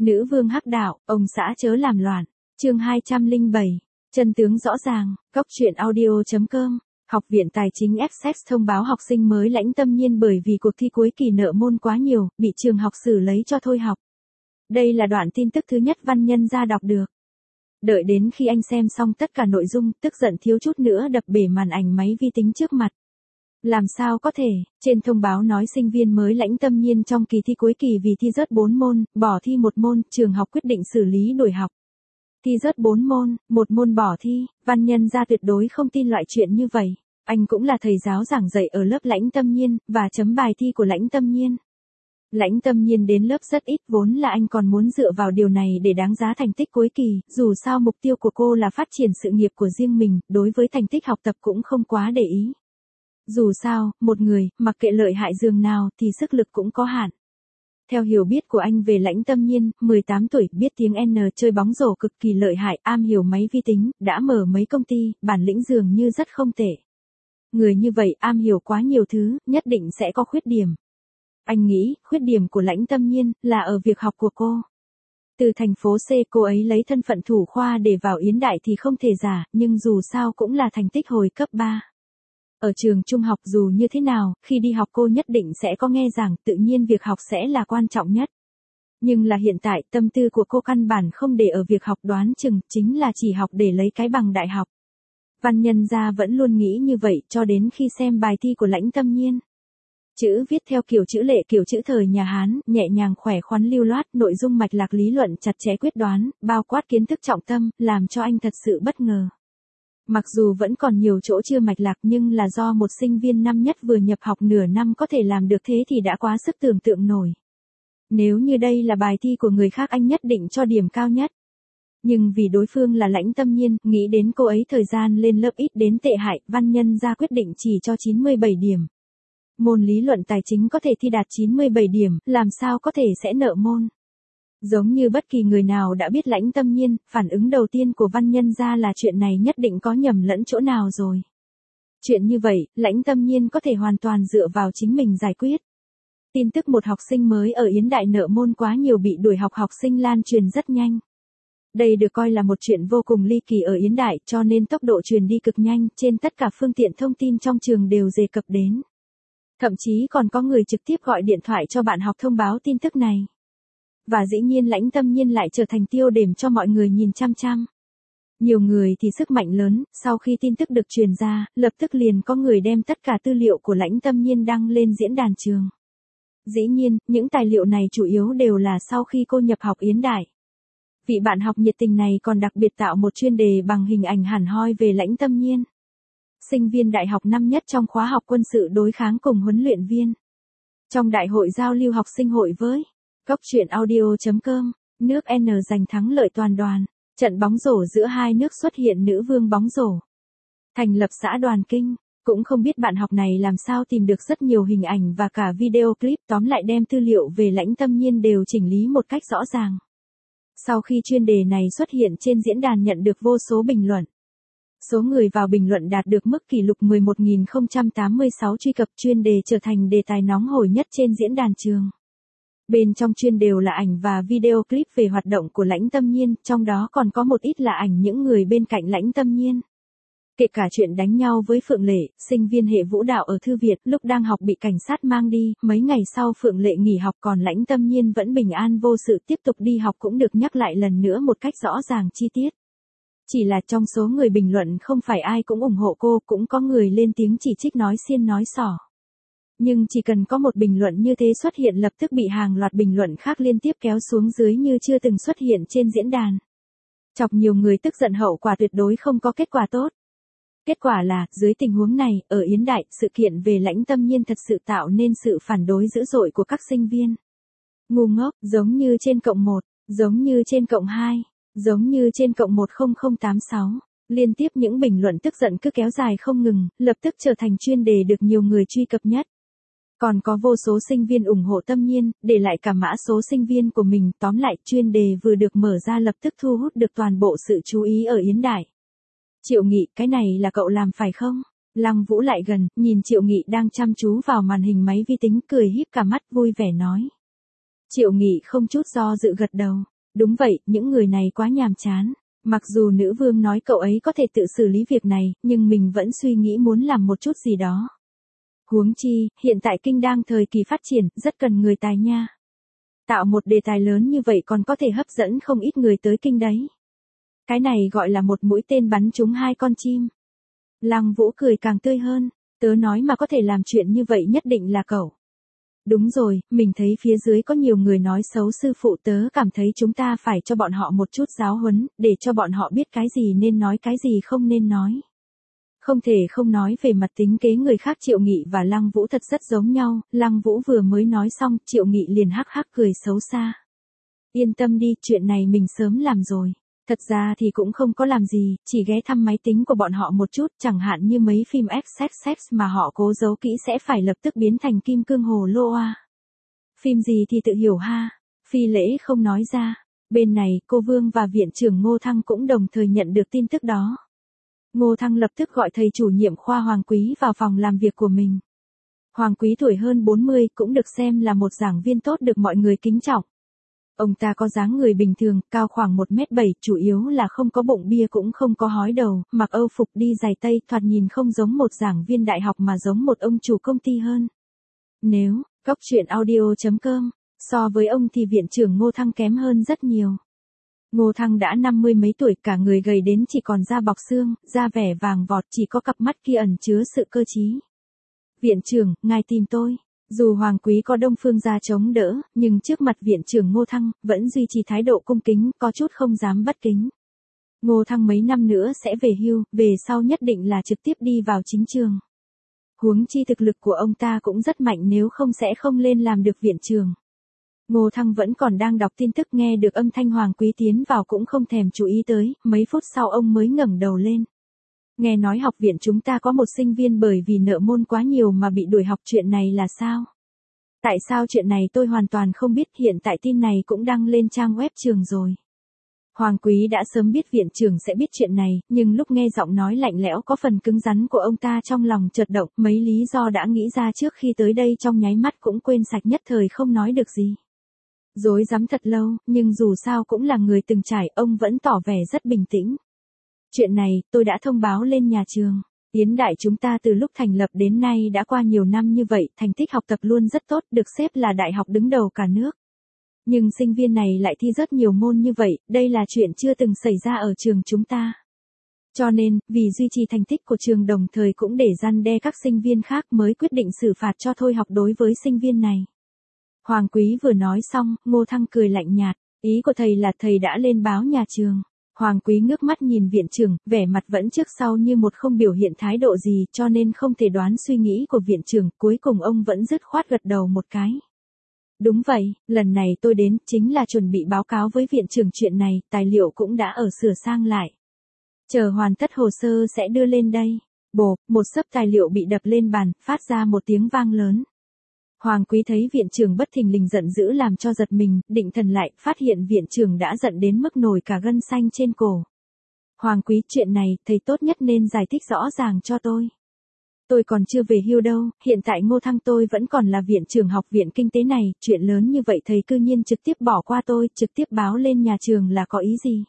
Nữ vương hắc đạo, ông xã chớ làm loạn. Chương 207. Chân tướng rõ ràng. Cốc truyện audio.com. Học viện Tài chính Essex thông báo học sinh mới lãnh tâm nhiên bởi vì cuộc thi cuối kỳ nợ môn quá nhiều, bị trường học xử lấy cho thôi học. Đây là đoạn tin tức thứ nhất Văn Nhân Gia đọc được. Đợi đến khi anh xem xong tất cả nội dung, tức giận thiếu chút nữa đập bể màn ảnh máy vi tính trước mặt. Làm sao có thể, trên thông báo nói sinh viên mới lãnh tâm nhiên trong kỳ thi cuối kỳ vì thi rớt 4 môn, bỏ thi 1 môn, trường học quyết định xử lý đổi học. Thi rớt 4 môn, 1 môn bỏ thi, Văn Nhân Gia tuyệt đối không tin loại chuyện như vậy. Anh cũng là thầy giáo giảng dạy ở lớp lãnh tâm nhiên, và chấm bài thi của lãnh tâm nhiên. Lãnh tâm nhiên đến lớp rất ít, vốn là anh còn muốn dựa vào điều này để đáng giá thành tích cuối kỳ, dù sao mục tiêu của cô là phát triển sự nghiệp của riêng mình, đối với thành tích học tập cũng không quá để ý. Dù sao, một người, mặc kệ lợi hại dường nào thì sức lực cũng có hạn. Theo hiểu biết của anh về lãnh tâm nhiên, 18 tuổi, biết tiếng N, chơi bóng rổ cực kỳ lợi hại, am hiểu máy vi tính, đã mở mấy công ty, bản lĩnh dường như rất không tệ. Người như vậy am hiểu quá nhiều thứ, nhất định sẽ có khuyết điểm. Anh nghĩ, khuyết điểm của lãnh tâm nhiên là ở việc học của cô. Từ thành phố C cô ấy lấy thân phận thủ khoa để vào Yến Đại thì không thể giả, nhưng dù sao cũng là thành tích hồi cấp 3. Ở trường trung học dù như thế nào, khi đi học cô nhất định sẽ có nghe giảng, tự nhiên việc học sẽ là quan trọng nhất. Nhưng là hiện tại, tâm tư của cô căn bản không để ở việc học, đoán chừng, chính là chỉ học để lấy cái bằng đại học. Văn Nhân Gia vẫn luôn nghĩ như vậy cho đến khi xem bài thi của lãnh tâm nhiên. Chữ viết theo kiểu chữ lệ, kiểu chữ thời nhà Hán, nhẹ nhàng khỏe khoắn lưu loát, nội dung mạch lạc lý luận chặt chẽ quyết đoán, bao quát kiến thức trọng tâm, làm cho anh thật sự bất ngờ. Mặc dù vẫn còn nhiều chỗ chưa mạch lạc nhưng là do một sinh viên năm nhất vừa nhập học nửa năm có thể làm được thế thì đã quá sức tưởng tượng nổi. Nếu như đây là bài thi của người khác anh nhất định cho điểm cao nhất. Nhưng vì đối phương là lãnh tâm nhiên, nghĩ đến cô ấy thời gian lên lớp ít đến tệ hại, Văn Nhân Gia quyết định chỉ cho 97 điểm. Môn lý luận tài chính có thể thi đạt 97 điểm, làm sao có thể sẽ nợ môn. Giống như bất kỳ người nào đã biết lãnh tâm nhiên, phản ứng đầu tiên của Văn Nhân Gia là chuyện này nhất định có nhầm lẫn chỗ nào rồi. Chuyện như vậy, lãnh tâm nhiên có thể hoàn toàn dựa vào chính mình giải quyết. Tin tức một học sinh mới ở Yến Đại nợ môn quá nhiều bị đuổi học học sinh lan truyền rất nhanh. Đây được coi là một chuyện vô cùng ly kỳ ở Yến Đại cho nên tốc độ truyền đi cực nhanh, trên tất cả phương tiện thông tin trong trường đều đề cập đến. Thậm chí còn có người trực tiếp gọi điện thoại cho bạn học thông báo tin tức này. Và dĩ nhiên lãnh tâm nhiên lại trở thành tiêu điểm cho mọi người nhìn chăm chăm. Nhiều người thì sức mạnh lớn, sau khi tin tức được truyền ra, lập tức liền có người đem tất cả tư liệu của lãnh tâm nhiên đăng lên diễn đàn trường. Dĩ nhiên, những tài liệu này chủ yếu đều là sau khi cô nhập học Yến Đại. Vị bạn học nhiệt tình này còn đặc biệt tạo một chuyên đề bằng hình ảnh hẳn hoi về lãnh tâm nhiên. Sinh viên đại học năm nhất trong khóa học quân sự đối kháng cùng huấn luyện viên. Trong đại hội giao lưu học sinh hội với Cốc truyện audio.com, nước N giành thắng lợi toàn đoàn. Trận bóng rổ giữa hai nước xuất hiện nữ vương bóng rổ. Thành lập xã Đoàn Kinh. Cũng không biết bạn học này làm sao tìm được rất nhiều hình ảnh và cả video clip, tóm lại đem tư liệu về lãnh tâm nhiên đều chỉnh lý một cách rõ ràng. Sau khi chuyên đề này xuất hiện trên diễn đàn nhận được vô số bình luận. Số người vào bình luận đạt được mức kỷ lục 11.086 truy cập, chuyên đề trở thành đề tài nóng hổi nhất trên diễn đàn trường. Bên trong chuyên đều là ảnh và video clip về hoạt động của lãnh tâm nhiên, trong đó còn có một ít là ảnh những người bên cạnh lãnh tâm nhiên. Kể cả chuyện đánh nhau với Phượng Lệ, sinh viên hệ vũ đạo ở Thư Việt, lúc đang học bị cảnh sát mang đi, mấy ngày sau Phượng Lệ nghỉ học còn lãnh tâm nhiên vẫn bình an vô sự tiếp tục đi học cũng được nhắc lại lần nữa một cách rõ ràng chi tiết. Chỉ là trong số người bình luận không phải ai cũng ủng hộ cô, cũng có người lên tiếng chỉ trích nói xiên nói xỏ. Nhưng chỉ cần có một bình luận như thế xuất hiện lập tức bị hàng loạt bình luận khác liên tiếp kéo xuống dưới như chưa từng xuất hiện trên diễn đàn. Chọc nhiều người tức giận, hậu quả tuyệt đối không có kết quả tốt. Kết quả là, dưới tình huống này, ở Yến Đại, sự kiện về lãnh tâm nhiên thật sự tạo nên sự phản đối dữ dội của các sinh viên. Ngu ngốc, giống như trên cộng 1, giống như trên cộng 2, giống như trên cộng 10086. Liên tiếp những bình luận tức giận cứ kéo dài không ngừng, lập tức trở thành chuyên đề được nhiều người truy cập nhất. Còn có vô số sinh viên ủng hộ tâm nhiên, để lại cả mã số sinh viên của mình, tóm lại chuyên đề vừa được mở ra lập tức thu hút được toàn bộ sự chú ý ở Yến Đại. Triệu Nghị, cái này là cậu làm phải không? Lăng Vũ lại gần, nhìn Triệu Nghị đang chăm chú vào màn hình máy vi tính, cười híp cả mắt vui vẻ nói. Triệu Nghị không chút do dự gật đầu. Đúng vậy, những người này quá nhàm chán. Mặc dù nữ vương nói cậu ấy có thể tự xử lý việc này, nhưng mình vẫn suy nghĩ muốn làm một chút gì đó. Huống chi, hiện tại kinh đang thời kỳ phát triển, rất cần người tài nha. Tạo một đề tài lớn như vậy còn có thể hấp dẫn không ít người tới kinh đấy. Cái này gọi là một mũi tên bắn trúng hai con chim. Lăng Vũ cười càng tươi hơn, tớ nói mà có thể làm chuyện như vậy nhất định là cậu. Đúng rồi, mình thấy phía dưới có nhiều người nói xấu sư phụ, tớ cảm thấy chúng ta phải cho bọn họ một chút giáo huấn, để cho bọn họ biết cái gì nên nói cái gì không nên nói. Không thể không nói về mặt tính kế người khác, Triệu Nghị và Lăng Vũ thật rất giống nhau. Lăng Vũ vừa mới nói xong, Triệu Nghị liền hắc hắc cười xấu xa. Yên tâm đi, chuyện này mình sớm làm rồi. Thật ra thì cũng không có làm gì, chỉ ghé thăm máy tính của bọn họ một chút, chẳng hạn như mấy phim XXX mà họ cố giấu kỹ sẽ phải lập tức biến thành kim cương hồ lô a. Phim gì thì tự hiểu ha. Phi Lễ không nói ra. Bên này, cô Vương và viện trưởng Ngô Thăng cũng đồng thời nhận được tin tức đó. Ngô Thăng lập tức gọi thầy chủ nhiệm khoa Hoàng Quý vào phòng làm việc của mình. Hoàng Quý tuổi hơn 40, cũng được xem là một giảng viên tốt được mọi người kính trọng. Ông ta có dáng người bình thường, cao khoảng 1m7, chủ yếu là không có bụng bia cũng không có hói đầu, mặc âu phục đi giày tây, thoạt nhìn không giống một giảng viên đại học mà giống một ông chủ công ty hơn. Nếu, Cóc Truyện Audio.com, so với ông thì viện trưởng Ngô Thăng kém hơn rất nhiều. Ngô Thăng đã 50 mấy tuổi, cả người gầy đến chỉ còn da bọc xương, da vẻ vàng vọt, chỉ có cặp mắt kia ẩn chứa sự cơ trí. Viện trưởng, ngài tìm tôi. Dù Hoàng Quý có Đông Phương gia chống đỡ, nhưng trước mặt viện trưởng Ngô Thăng, vẫn duy trì thái độ cung kính, có chút không dám bất kính. Ngô Thăng mấy năm nữa sẽ về hưu, về sau nhất định là trực tiếp đi vào chính trường. Huống chi thực lực của ông ta cũng rất mạnh, nếu không sẽ không lên làm được viện trưởng. Ngô Thăng vẫn còn đang đọc tin tức, nghe được âm thanh Hoàng Quý tiến vào cũng không thèm chú ý tới, mấy phút sau ông mới ngẩng đầu lên. Nghe nói học viện chúng ta có một sinh viên bởi vì nợ môn quá nhiều mà bị đuổi học, chuyện này là sao? Tại sao chuyện này tôi hoàn toàn không biết, hiện tại tin này cũng đăng lên trang web trường rồi. Hoàng Quý đã sớm biết viện trưởng sẽ biết chuyện này, nhưng lúc nghe giọng nói lạnh lẽo có phần cứng rắn của ông ta, trong lòng chợt động, mấy lý do đã nghĩ ra trước khi tới đây trong nháy mắt cũng quên sạch, nhất thời không nói được gì. Rối rắm thật lâu, nhưng dù sao cũng là người từng trải, ông vẫn tỏ vẻ rất bình tĩnh. Chuyện này, tôi đã thông báo lên nhà trường. Yến Đại chúng ta từ lúc thành lập đến nay đã qua nhiều năm như vậy, thành tích học tập luôn rất tốt, được xếp là đại học đứng đầu cả nước. Nhưng sinh viên này lại thi rất nhiều môn như vậy, đây là chuyện chưa từng xảy ra ở trường chúng ta. Cho nên, vì duy trì thành tích của trường đồng thời cũng để răn đe các sinh viên khác mới quyết định xử phạt cho thôi học đối với sinh viên này. Hoàng Quý vừa nói xong, Ngô Thăng cười lạnh nhạt, ý của thầy là thầy đã lên báo nhà trường. Hoàng Quý ngước mắt nhìn viện trưởng, vẻ mặt vẫn trước sau như một, không biểu hiện thái độ gì, cho nên không thể đoán suy nghĩ của viện trưởng, cuối cùng ông vẫn dứt khoát gật đầu một cái. Đúng vậy, lần này tôi đến, chính là chuẩn bị báo cáo với viện trưởng chuyện này, tài liệu cũng đã ở sửa sang lại. Chờ hoàn tất hồ sơ sẽ đưa lên đây. Bộp, một xấp tài liệu bị đập lên bàn, phát ra một tiếng vang lớn. Hoàng Quý thấy viện trưởng bất thình lình giận dữ làm cho giật mình, định thần lại, phát hiện viện trưởng đã giận đến mức nổi cả gân xanh trên cổ. Hoàng Quý, chuyện này, thầy tốt nhất nên giải thích rõ ràng cho tôi. Tôi còn chưa về hưu đâu, hiện tại Ngô Thăng tôi vẫn còn là viện trưởng học viện kinh tế này, chuyện lớn như vậy thầy cư nhiên trực tiếp bỏ qua tôi, trực tiếp báo lên nhà trường là có ý gì?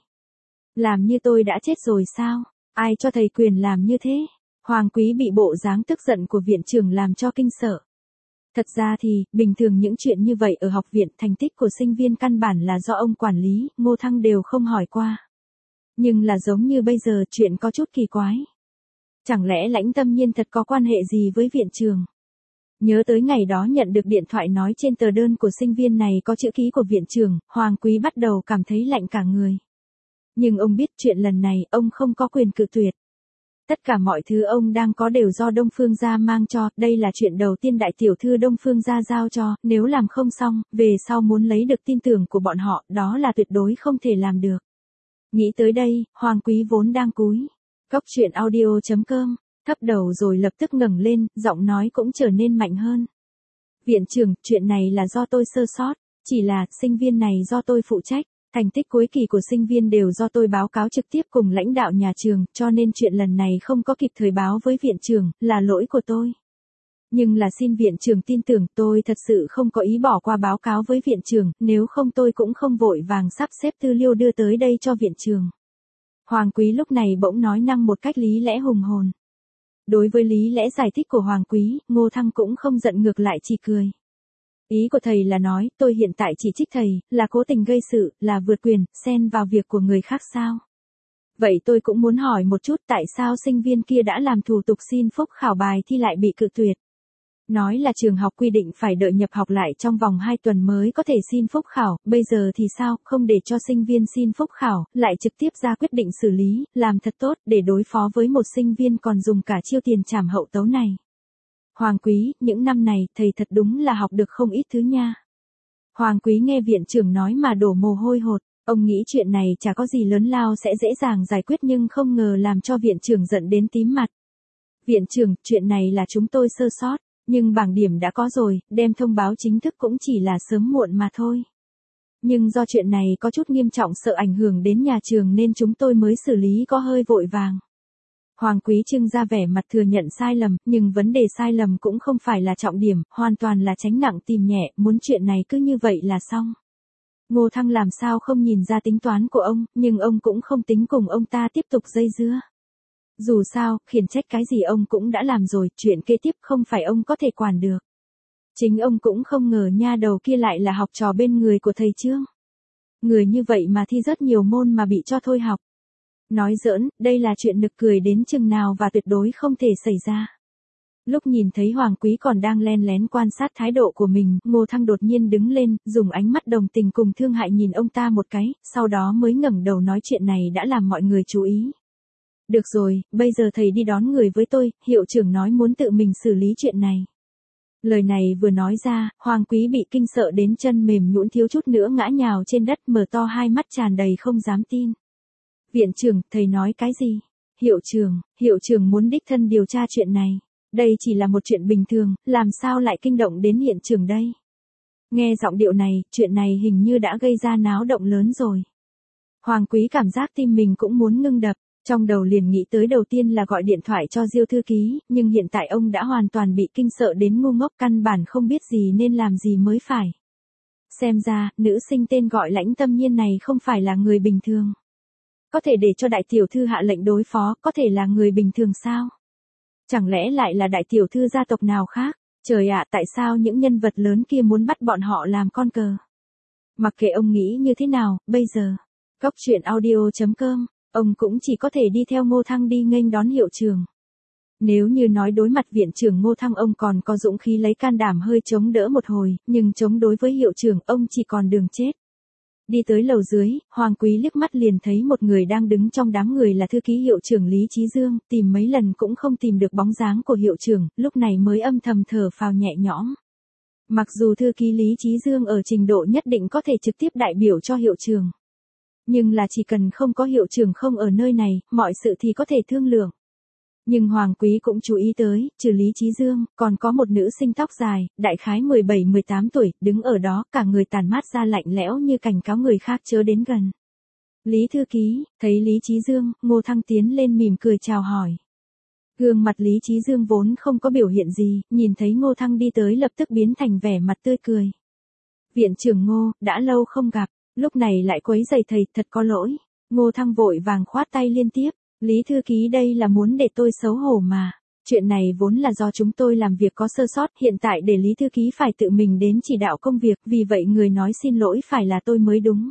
Làm như tôi đã chết rồi sao? Ai cho thầy quyền làm như thế? Hoàng Quý bị bộ dáng tức giận của viện trưởng làm cho kinh sợ. Thật ra thì, bình thường những chuyện như vậy ở học viện, thành tích của sinh viên căn bản là do ông quản lý, Ngô Thăng đều không hỏi qua. Nhưng là giống như bây giờ, chuyện có chút kỳ quái. Chẳng lẽ Lãnh Tâm Nhiên thật có quan hệ gì với viện trường? Nhớ tới ngày đó nhận được điện thoại nói trên tờ đơn của sinh viên này có chữ ký của viện trưởng, Hoàng Quý bắt đầu cảm thấy lạnh cả người. Nhưng ông biết chuyện lần này, ông không có quyền cự tuyệt. Tất cả mọi thứ ông đang có đều do Đông Phương gia mang cho, đây là chuyện đầu tiên đại tiểu thư Đông Phương gia giao cho, nếu làm không xong, về sau muốn lấy được tin tưởng của bọn họ, đó là tuyệt đối không thể làm được. Nghĩ tới đây, Hoàng Quý vốn đang cúi. Cóc Truyện Audio.com, thấp đầu rồi lập tức ngẩng lên, giọng nói cũng trở nên mạnh hơn. Viện trưởng, chuyện này là do tôi sơ sót, chỉ là, sinh viên này do tôi phụ trách. Thành tích cuối kỳ của sinh viên đều do tôi báo cáo trực tiếp cùng lãnh đạo nhà trường, cho nên chuyện lần này không có kịp thời báo với viện trưởng, là lỗi của tôi. Nhưng là xin viện trưởng tin tưởng, tôi thật sự không có ý bỏ qua báo cáo với viện trưởng, nếu không tôi cũng không vội vàng sắp xếp tư liệu đưa tới đây cho viện trưởng. Hoàng Quý lúc này bỗng nói năng một cách lý lẽ hùng hồn. Đối với lý lẽ giải thích của Hoàng Quý, Ngô Thăng cũng không giận, ngược lại chỉ cười. Ý của thầy là nói, tôi hiện tại chỉ trích thầy, là cố tình gây sự, là vượt quyền, xen vào việc của người khác sao? Vậy tôi cũng muốn hỏi một chút, tại sao sinh viên kia đã làm thủ tục xin phúc khảo bài thi lại bị cự tuyệt? Nói là trường học quy định phải đợi nhập học lại trong vòng 2 tuần mới có thể xin phúc khảo, bây giờ thì sao, không để cho sinh viên xin phúc khảo, lại trực tiếp ra quyết định xử lý, làm thật tốt, để đối phó với một sinh viên còn dùng cả chiêu tiền trảm hậu tấu này. Hoàng Quý, những năm này, thầy thật đúng là học được không ít thứ nha. Hoàng Quý nghe viện trưởng nói mà đổ mồ hôi hột, ông nghĩ chuyện này chả có gì lớn lao sẽ dễ dàng giải quyết nhưng không ngờ làm cho viện trưởng giận đến tím mặt. Viện trưởng, chuyện này là chúng tôi sơ sót. Nhưng bảng điểm đã có rồi, đem thông báo chính thức cũng chỉ là sớm muộn mà thôi. Nhưng do chuyện này có chút nghiêm trọng sợ ảnh hưởng đến nhà trường nên chúng tôi mới xử lý có hơi vội vàng. Hoàng Quý trưng ra vẻ mặt thừa nhận sai lầm, nhưng vấn đề sai lầm cũng không phải là trọng điểm, hoàn toàn là tránh nặng tìm nhẹ, muốn chuyện này cứ như vậy là xong. Ngô Thăng làm sao không nhìn ra tính toán của ông, nhưng ông cũng không tính cùng ông ta tiếp tục dây dưa. Dù sao, khiển trách cái gì ông cũng đã làm rồi, chuyện kế tiếp không phải ông có thể quản được. Chính ông cũng không ngờ nha đầu kia lại là học trò bên người của thầy Trương. Người như vậy mà thi rất nhiều môn mà bị cho thôi học. Nói giỡn, đây là chuyện nực cười đến chừng nào và tuyệt đối không thể xảy ra. Lúc nhìn thấy Hoàng Quý còn đang len lén quan sát thái độ của mình, Ngô Thăng đột nhiên đứng lên, dùng ánh mắt đồng tình cùng thương hại nhìn ông ta một cái, sau đó mới ngẩng đầu nói chuyện này đã làm mọi người chú ý. Được rồi, bây giờ thầy đi đón người với tôi, hiệu trưởng nói muốn tự mình xử lý chuyện này. Lời này vừa nói ra, Hoàng Quý bị kinh sợ đến chân mềm nhũn thiếu chút nữa ngã nhào trên đất mở to hai mắt tràn đầy không dám tin. Viện trưởng, thầy nói cái gì? Hiệu trưởng muốn đích thân điều tra chuyện này. Đây chỉ là một chuyện bình thường, làm sao lại kinh động đến hiện trường đây? Nghe giọng điệu này, chuyện này hình như đã gây ra náo động lớn rồi. Hoàng Quý cảm giác tim mình cũng muốn ngưng đập. Trong đầu liền nghĩ tới đầu tiên là gọi điện thoại cho Diêu thư ký, nhưng hiện tại ông đã hoàn toàn bị kinh sợ đến ngu ngốc, căn bản không biết gì nên làm gì mới phải. Xem ra, nữ sinh tên gọi Lãnh Tâm Nhiên này không phải là người bình thường. Có thể để cho đại tiểu thư hạ lệnh đối phó, có thể là người bình thường sao? Chẳng lẽ lại là đại tiểu thư gia tộc nào khác? Trời ạ, tại sao những nhân vật lớn kia muốn bắt bọn họ làm con cờ? Mặc kệ ông nghĩ như thế nào, bây giờ, Cốc Truyện Audio.com, ông cũng chỉ có thể đi theo Ngô Thăng đi nghênh đón hiệu trưởng. Nếu như nói đối mặt viện trưởng Ngô Thăng ông còn có dũng khí lấy can đảm hơi chống đỡ một hồi, nhưng chống đối với hiệu trưởng ông chỉ còn đường chết. Đi tới lầu dưới, Hoàng Quý liếc mắt liền thấy một người đang đứng trong đám người là thư ký hiệu trưởng Lý Chí Dương, tìm mấy lần cũng không tìm được bóng dáng của hiệu trưởng, lúc này mới âm thầm thở phào nhẹ nhõm. Mặc dù thư ký Lý Chí Dương ở trình độ nhất định có thể trực tiếp đại biểu cho hiệu trưởng. Nhưng là chỉ cần không có hiệu trưởng không ở nơi này, mọi sự thì có thể thương lượng. Nhưng Hoàng Quý cũng chú ý tới, trừ Lý Chí Dương, còn có một nữ sinh tóc dài, đại khái 17-18 tuổi, đứng ở đó, cả người tàn mát ra lạnh lẽo như cảnh cáo người khác chớ đến gần. Lý thư ký, thấy Lý Chí Dương, Ngô Thăng tiến lên mỉm cười chào hỏi. Gương mặt Lý Chí Dương vốn không có biểu hiện gì, nhìn thấy Ngô Thăng đi tới lập tức biến thành vẻ mặt tươi cười. Viện trưởng Ngô, đã lâu không gặp, lúc này lại quấy rầy thầy, thật có lỗi. Ngô Thăng vội vàng khoát tay liên tiếp. Lý thư ký đây là muốn để tôi xấu hổ mà. Chuyện này vốn là do chúng tôi làm việc có sơ sót, hiện tại để Lý thư ký phải tự mình đến chỉ đạo công việc, vì vậy người nói xin lỗi phải là tôi mới đúng.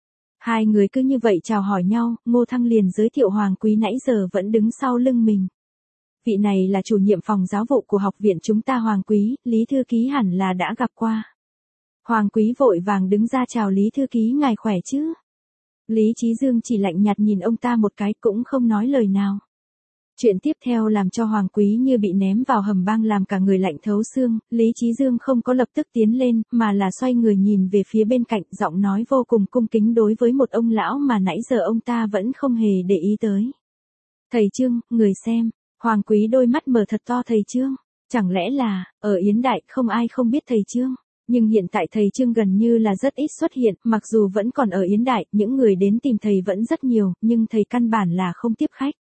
Hai người cứ như vậy chào hỏi nhau, Ngô Thăng liền giới thiệu Hoàng Quý nãy giờ vẫn đứng sau lưng mình. Vị này là chủ nhiệm phòng giáo vụ của học viện chúng ta Hoàng Quý, Lý thư ký hẳn là đã gặp qua. Hoàng Quý vội vàng đứng ra chào Lý thư ký, ngài khỏe chứ? Lý Chí Dương chỉ lạnh nhạt nhìn ông ta một cái cũng không nói lời nào. Chuyện tiếp theo làm cho Hoàng Quý như bị ném vào hầm băng làm cả người lạnh thấu xương, Lý Chí Dương không có lập tức tiến lên, mà là xoay người nhìn về phía bên cạnh, giọng nói vô cùng cung kính đối với một ông lão mà nãy giờ ông ta vẫn không hề để ý tới. Thầy Trương, người xem, Hoàng Quý đôi mắt mở thật to, thầy Trương, chẳng lẽ là, ở Yến Đại không ai không biết thầy Trương. Nhưng hiện tại thầy Trương gần như là rất ít xuất hiện, mặc dù vẫn còn ở Yến Đại, những người đến tìm thầy vẫn rất nhiều, nhưng thầy căn bản là không tiếp khách.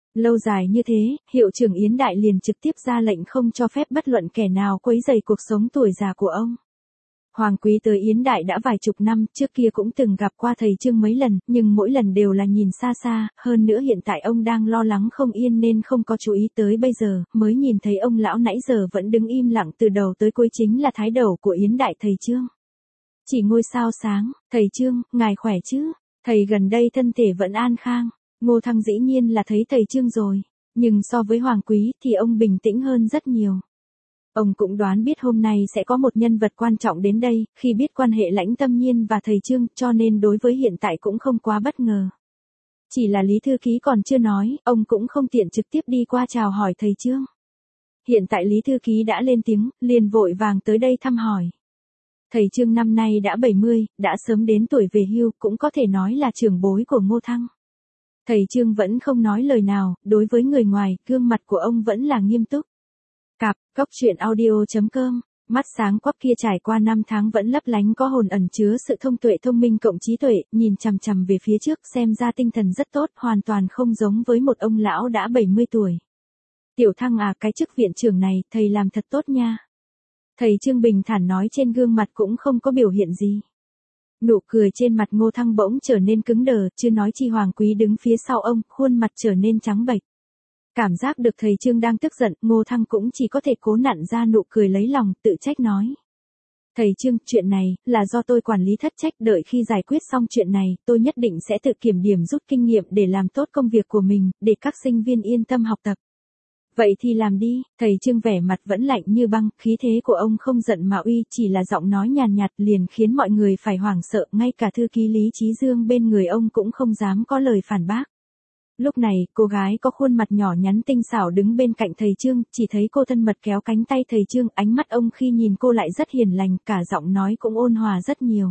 Lâu dài như thế, hiệu trưởng Yến Đại liền trực tiếp ra lệnh không cho phép bất luận kẻ nào quấy rầy cuộc sống tuổi già của ông. Hoàng Quý tới Yến Đại đã vài chục năm, trước kia cũng từng gặp qua thầy Trương mấy lần, nhưng mỗi lần đều là nhìn xa xa, hơn nữa hiện tại ông đang lo lắng không yên nên không có chú ý tới bây giờ, mới nhìn thấy ông lão nãy giờ vẫn đứng im lặng từ đầu tới cuối chính là thái đầu của Yến Đại thầy Trương. Chỉ ngôi sao sáng, thầy Trương, ngài khỏe chứ? Thầy gần đây thân thể vẫn an khang. Ngô Thăng dĩ nhiên là thấy thầy Trương rồi, nhưng so với Hoàng Quý thì ông bình tĩnh hơn rất nhiều. Ông cũng đoán biết hôm nay sẽ có một nhân vật quan trọng đến đây, khi biết quan hệ Lãnh Tâm Nhiên và thầy Trương, cho nên đối với hiện tại cũng không quá bất ngờ. Chỉ là Lý Thư Ký còn chưa nói, ông cũng không tiện trực tiếp đi qua chào hỏi thầy Trương. Hiện tại Lý Thư Ký đã lên tiếng, liền vội vàng tới đây thăm hỏi. Thầy Trương năm nay đã 70, đã sớm đến tuổi về hưu, cũng có thể nói là trưởng bối của Ngô Thăng. Thầy Trương vẫn không nói lời nào, đối với người ngoài, gương mặt của ông vẫn là nghiêm túc. Cặp, cốc truyện audio.com, mắt sáng quắc kia trải qua 5 tháng vẫn lấp lánh có hồn ẩn chứa sự thông tuệ thông minh cộng trí tuệ, nhìn chằm chằm về phía trước xem ra tinh thần rất tốt, hoàn toàn không giống với một ông lão đã 70 tuổi. Tiểu Thăng à, cái chức viện trưởng này, thầy làm thật tốt nha. Thầy Trương bình thản nói, trên gương mặt cũng không có biểu hiện gì. Nụ cười trên mặt Ngô Thăng bỗng trở nên cứng đờ, chưa nói chi Hoàng Quý đứng phía sau ông, khuôn mặt trở nên trắng bệch. Cảm giác được thầy Trương đang tức giận, Ngô Thăng cũng chỉ có thể cố nặn ra nụ cười lấy lòng, tự trách nói. Thầy Trương, chuyện này, là do tôi quản lý thất trách, đợi khi giải quyết xong chuyện này, tôi nhất định sẽ tự kiểm điểm rút kinh nghiệm để làm tốt công việc của mình, để các sinh viên yên tâm học tập. Vậy thì làm đi, thầy Trương vẻ mặt vẫn lạnh như băng, khí thế của ông không giận mà uy, chỉ là giọng nói nhàn nhạt liền khiến mọi người phải hoảng sợ, ngay cả thư ký Lý Chí Dương bên người ông cũng không dám có lời phản bác. Lúc này, cô gái có khuôn mặt nhỏ nhắn tinh xảo đứng bên cạnh thầy Trương, chỉ thấy cô thân mật kéo cánh tay thầy Trương, ánh mắt ông khi nhìn cô lại rất hiền lành, cả giọng nói cũng ôn hòa rất nhiều.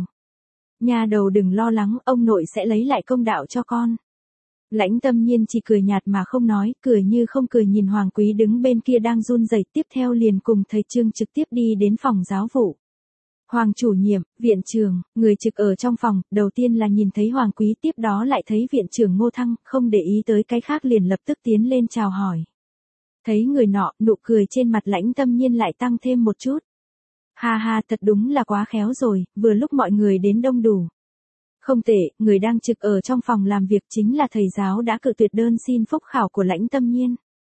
Nha đầu đừng lo lắng, ông nội sẽ lấy lại công đạo cho con. Lãnh Tâm Nhiên chỉ cười nhạt mà không nói, cười như không cười nhìn Hoàng Quý đứng bên kia đang run rẩy, tiếp theo liền cùng thầy Trương trực tiếp đi đến phòng giáo vụ. Hoàng chủ nhiệm, viện trưởng, người trực ở trong phòng, đầu tiên là nhìn thấy Hoàng Quý, tiếp đó lại thấy viện trưởng Ngô Thăng, không để ý tới cái khác liền lập tức tiến lên chào hỏi. Thấy người nọ, nụ cười trên mặt Lãnh Tâm Nhiên lại tăng thêm một chút. Ha ha, thật đúng là quá khéo rồi, vừa lúc mọi người đến đông đủ. Không tệ, người đang trực ở trong phòng làm việc chính là thầy giáo đã cự tuyệt đơn xin phúc khảo của Lãnh Tâm Nhiên.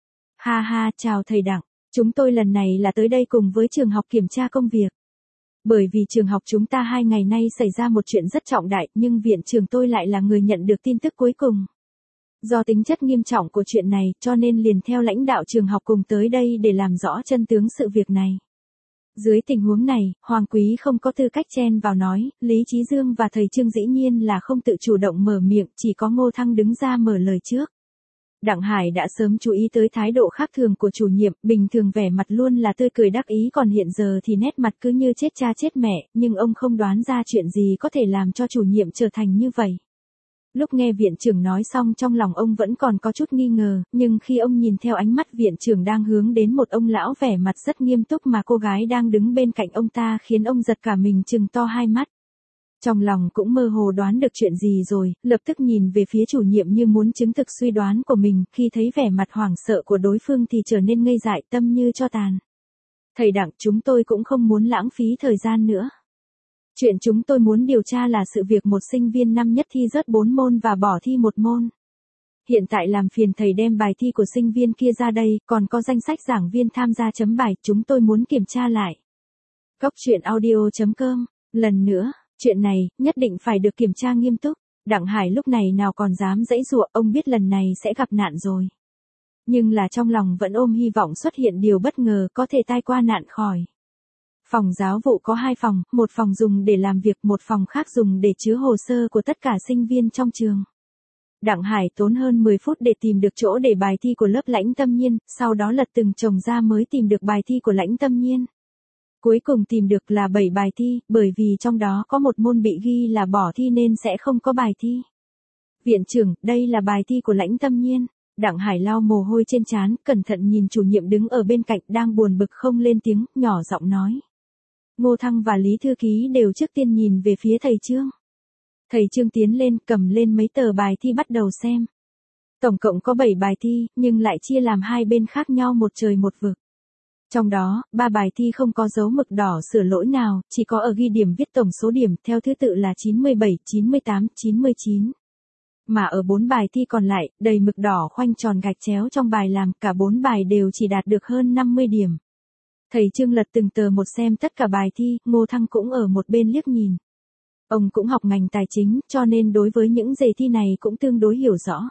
Ha ha, chào thầy Đặng, chúng tôi lần này là tới đây cùng với trường học kiểm tra công việc. Bởi vì trường học chúng ta 2 ngày nay xảy ra một chuyện rất trọng đại, nhưng viện trưởng tôi lại là người nhận được tin tức cuối cùng. Do tính chất nghiêm trọng của chuyện này, cho nên liền theo lãnh đạo trường học cùng tới đây để làm rõ chân tướng sự việc này. Dưới tình huống này, Hoàng Quý không có tư cách chen vào nói, Lý Chí Dương và thầy Trương dĩ nhiên là không tự chủ động mở miệng, chỉ có Ngô Thăng đứng ra mở lời trước. Đặng Hải đã sớm chú ý tới thái độ khác thường của chủ nhiệm, bình thường vẻ mặt luôn là tươi cười đắc ý, còn hiện giờ thì nét mặt cứ như chết cha chết mẹ, nhưng ông không đoán ra chuyện gì có thể làm cho chủ nhiệm trở thành như vậy. Lúc nghe viện trưởng nói xong trong lòng ông vẫn còn có chút nghi ngờ, nhưng khi ông nhìn theo ánh mắt viện trưởng đang hướng đến một ông lão vẻ mặt rất nghiêm túc mà cô gái đang đứng bên cạnh ông ta khiến ông giật cả mình trừng to hai mắt. Trong lòng cũng mơ hồ đoán được chuyện gì rồi, lập tức nhìn về phía chủ nhiệm như muốn chứng thực suy đoán của mình, khi thấy vẻ mặt hoảng sợ của đối phương thì trở nên ngây dại, tâm như tro tàn. Thầy Đặng, chúng tôi cũng không muốn lãng phí thời gian nữa. Chuyện chúng tôi muốn điều tra là sự việc một sinh viên năm nhất thi rớt 4 môn và bỏ thi 1 môn. Hiện tại làm phiền thầy đem bài thi của sinh viên kia ra đây, còn có danh sách giảng viên tham gia chấm bài, chúng tôi muốn kiểm tra lại. Cốc truyện audio.com, lần nữa, chuyện này, nhất định phải được kiểm tra nghiêm túc. Đặng Hải lúc này nào còn dám giãy giụa, ông biết lần này sẽ gặp nạn rồi. Nhưng là trong lòng vẫn ôm hy vọng xuất hiện điều bất ngờ có thể tai qua nạn khỏi. Phòng giáo vụ có 2 phòng, một phòng dùng để làm việc, một phòng khác dùng để chứa hồ sơ của tất cả sinh viên trong trường. Đặng Hải tốn hơn 10 phút để tìm được chỗ để bài thi của lớp Lãnh Tâm Nhiên, sau đó lật từng chồng ra mới tìm được bài thi của Lãnh Tâm Nhiên. Cuối cùng tìm được là 7 bài thi, bởi vì trong đó có một môn bị ghi là bỏ thi nên sẽ không có bài thi. Viện trưởng, đây là bài thi của Lãnh Tâm Nhiên. Đặng Hải lau mồ hôi trên trán, cẩn thận nhìn chủ nhiệm đứng ở bên cạnh đang buồn bực không lên tiếng, nhỏ giọng nói. Ngô Thăng và Lý Thư Ký đều trước tiên nhìn về phía thầy Trương. Thầy Trương tiến lên cầm lên mấy tờ bài thi bắt đầu xem. Tổng cộng có 7 bài thi, nhưng lại chia làm hai bên khác nhau một trời một vực. Trong đó, 3 bài thi không có dấu mực đỏ sửa lỗi nào, chỉ có ở ghi điểm viết tổng số điểm theo thứ tự là 97, 98, 99. Mà ở 4 bài thi còn lại, đầy mực đỏ khoanh tròn gạch chéo trong bài làm, cả 4 bài đều chỉ đạt được hơn 50 điểm. Thầy Trương lật từng tờ một xem tất cả bài thi, Ngô Thăng cũng ở một bên liếc nhìn. Ông cũng học ngành tài chính, cho nên đối với những đề thi này cũng tương đối hiểu rõ.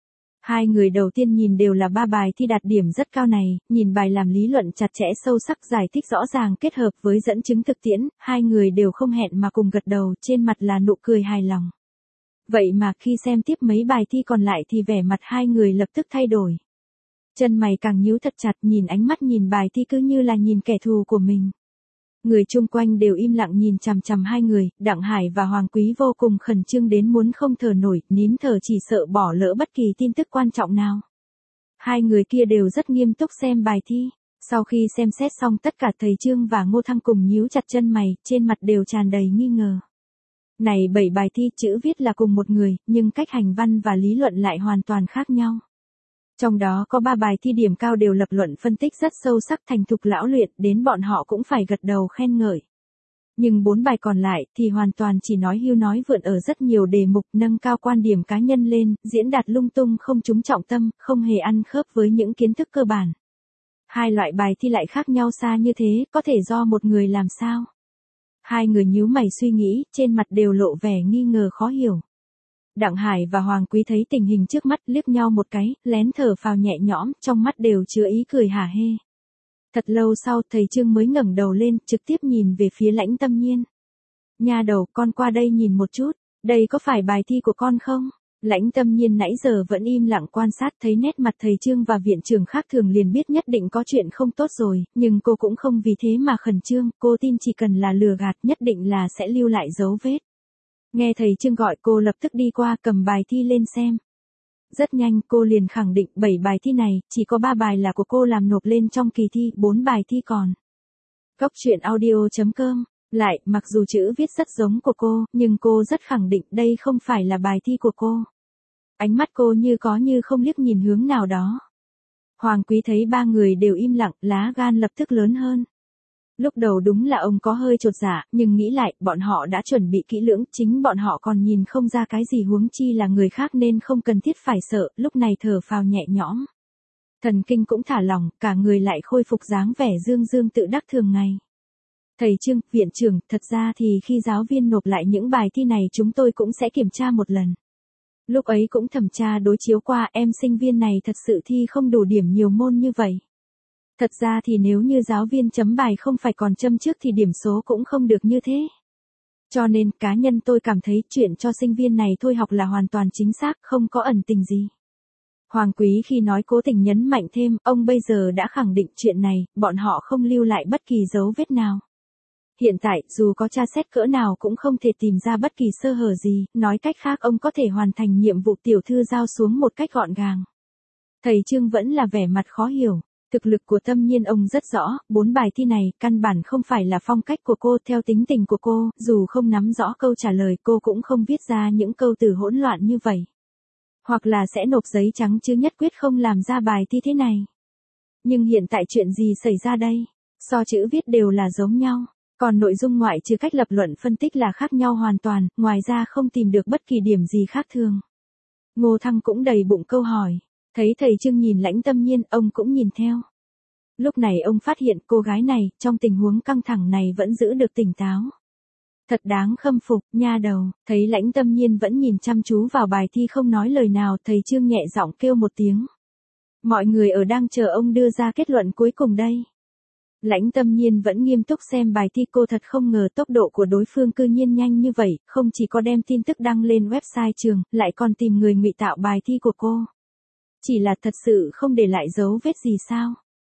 Hai người đầu tiên nhìn đều là 3 bài thi đạt điểm rất cao này, nhìn bài làm lý luận chặt chẽ sâu sắc giải thích rõ ràng kết hợp với dẫn chứng thực tiễn, hai người đều không hẹn mà cùng gật đầu, trên mặt là nụ cười hài lòng. Vậy mà khi xem tiếp mấy bài thi còn lại thì vẻ mặt hai người lập tức thay đổi. Chân mày càng nhíu thật chặt, nhìn ánh mắt nhìn bài thi cứ như là nhìn kẻ thù của mình. Người chung quanh đều im lặng nhìn chằm chằm hai người, Đặng Hải và Hoàng Quý vô cùng khẩn trương đến muốn không thở nổi, nín thở chỉ sợ bỏ lỡ bất kỳ tin tức quan trọng nào. Hai người kia đều rất nghiêm túc xem bài thi. Sau khi xem xét xong tất cả thầy Trương và Ngô Thăng cùng nhíu chặt chân mày, trên mặt đều tràn đầy nghi ngờ. Này 7 bài thi chữ viết là cùng một người, nhưng cách hành văn và lý luận lại hoàn toàn khác nhau. Trong đó có 3 bài thi điểm cao đều lập luận phân tích rất sâu sắc thành thục lão luyện, đến bọn họ cũng phải gật đầu khen ngợi. Nhưng 4 bài còn lại thì hoàn toàn chỉ nói hưu nói vượn ở rất nhiều đề mục, nâng cao quan điểm cá nhân lên, diễn đạt lung tung không trúng trọng tâm, không hề ăn khớp với những kiến thức cơ bản. Hai loại bài thi lại khác nhau xa như thế, có thể do một người làm sao? Hai người nhíu mày suy nghĩ, trên mặt đều lộ vẻ nghi ngờ khó hiểu. Đặng Hải và Hoàng Quý thấy tình hình trước mắt liếc nhau một cái, lén thở phào nhẹ nhõm, trong mắt đều chứa ý cười hả hê. Thật lâu sau thầy Trương mới ngẩng đầu lên, trực tiếp nhìn về phía Lãnh Tâm Nhiên. Nha đầu, con qua đây nhìn một chút, đây có phải bài thi của con không? Lãnh Tâm Nhiên nãy giờ vẫn im lặng quan sát, thấy nét mặt thầy Trương và viện trưởng khác thường liền biết nhất định có chuyện không tốt rồi, nhưng cô cũng không vì thế mà khẩn trương, cô tin chỉ cần là lừa gạt nhất định là sẽ lưu lại dấu vết. Nghe thầy Trương gọi cô lập tức đi qua cầm bài thi lên xem. Rất nhanh cô liền khẳng định 7 bài thi này, chỉ có 3 bài là của cô làm nộp lên trong kỳ thi, 4 bài thi còn. Góc truyện audio.com. Lại, mặc dù chữ viết rất giống của cô, nhưng cô rất khẳng định đây không phải là bài thi của cô. Ánh mắt cô như có như không liếc nhìn hướng nào đó. Hoàng Quý thấy ba người đều im lặng, lá gan lập tức lớn hơn. Lúc đầu đúng là ông có hơi chột dạ, nhưng nghĩ lại, bọn họ đã chuẩn bị kỹ lưỡng, chính bọn họ còn nhìn không ra cái gì huống chi là người khác nên không cần thiết phải sợ, lúc này thở phào nhẹ nhõm. Thần kinh cũng thả lỏng, cả người lại khôi phục dáng vẻ dương dương tự đắc thường ngày. Thầy Trương, viện trưởng, thật ra thì khi giáo viên nộp lại những bài thi này chúng tôi cũng sẽ kiểm tra một lần. Lúc ấy cũng thẩm tra đối chiếu qua, em sinh viên này thật sự thi không đủ điểm nhiều môn như vậy. Thật ra thì nếu như giáo viên chấm bài không phải còn châm trước thì điểm số cũng không được như thế. Cho nên cá nhân tôi cảm thấy chuyện cho sinh viên này thôi học là hoàn toàn chính xác, không có ẩn tình gì. Hoàng Quý khi nói cố tình nhấn mạnh thêm, ông bây giờ đã khẳng định chuyện này, bọn họ không lưu lại bất kỳ dấu vết nào. Hiện tại, dù có tra xét cỡ nào cũng không thể tìm ra bất kỳ sơ hở gì, nói cách khác ông có thể hoàn thành nhiệm vụ tiểu thư giao xuống một cách gọn gàng. Thầy Trương vẫn là vẻ mặt khó hiểu. Thực lực của Tâm Nhiên ông rất rõ, 4 bài thi này, căn bản không phải là phong cách của cô, theo tính tình của cô, dù không nắm rõ câu trả lời cô cũng không viết ra những câu từ hỗn loạn như vậy. Hoặc là sẽ nộp giấy trắng chứ nhất quyết không làm ra bài thi thế này. Nhưng hiện tại chuyện gì xảy ra đây? So chữ viết đều là giống nhau, còn nội dung ngoại trừ cách lập luận phân tích là khác nhau hoàn toàn, ngoài ra không tìm được bất kỳ điểm gì khác thường. Ngô Thăng cũng đầy bụng câu hỏi. Thấy thầy Trương nhìn Lãnh Tâm Nhiên, ông cũng nhìn theo. Lúc này ông phát hiện cô gái này, trong tình huống căng thẳng này vẫn giữ được tỉnh táo. Thật đáng khâm phục, nha đầu, thấy Lãnh Tâm Nhiên vẫn nhìn chăm chú vào bài thi không nói lời nào, thầy Trương nhẹ giọng kêu một tiếng. Mọi người ở đang chờ ông đưa ra kết luận cuối cùng đây. Lãnh Tâm Nhiên vẫn nghiêm túc xem bài thi, cô thật không ngờ tốc độ của đối phương cư nhiên nhanh như vậy, không chỉ có đem tin tức đăng lên website trường, lại còn tìm người ngụy tạo bài thi của cô. Chỉ là thật sự không để lại dấu vết gì sao?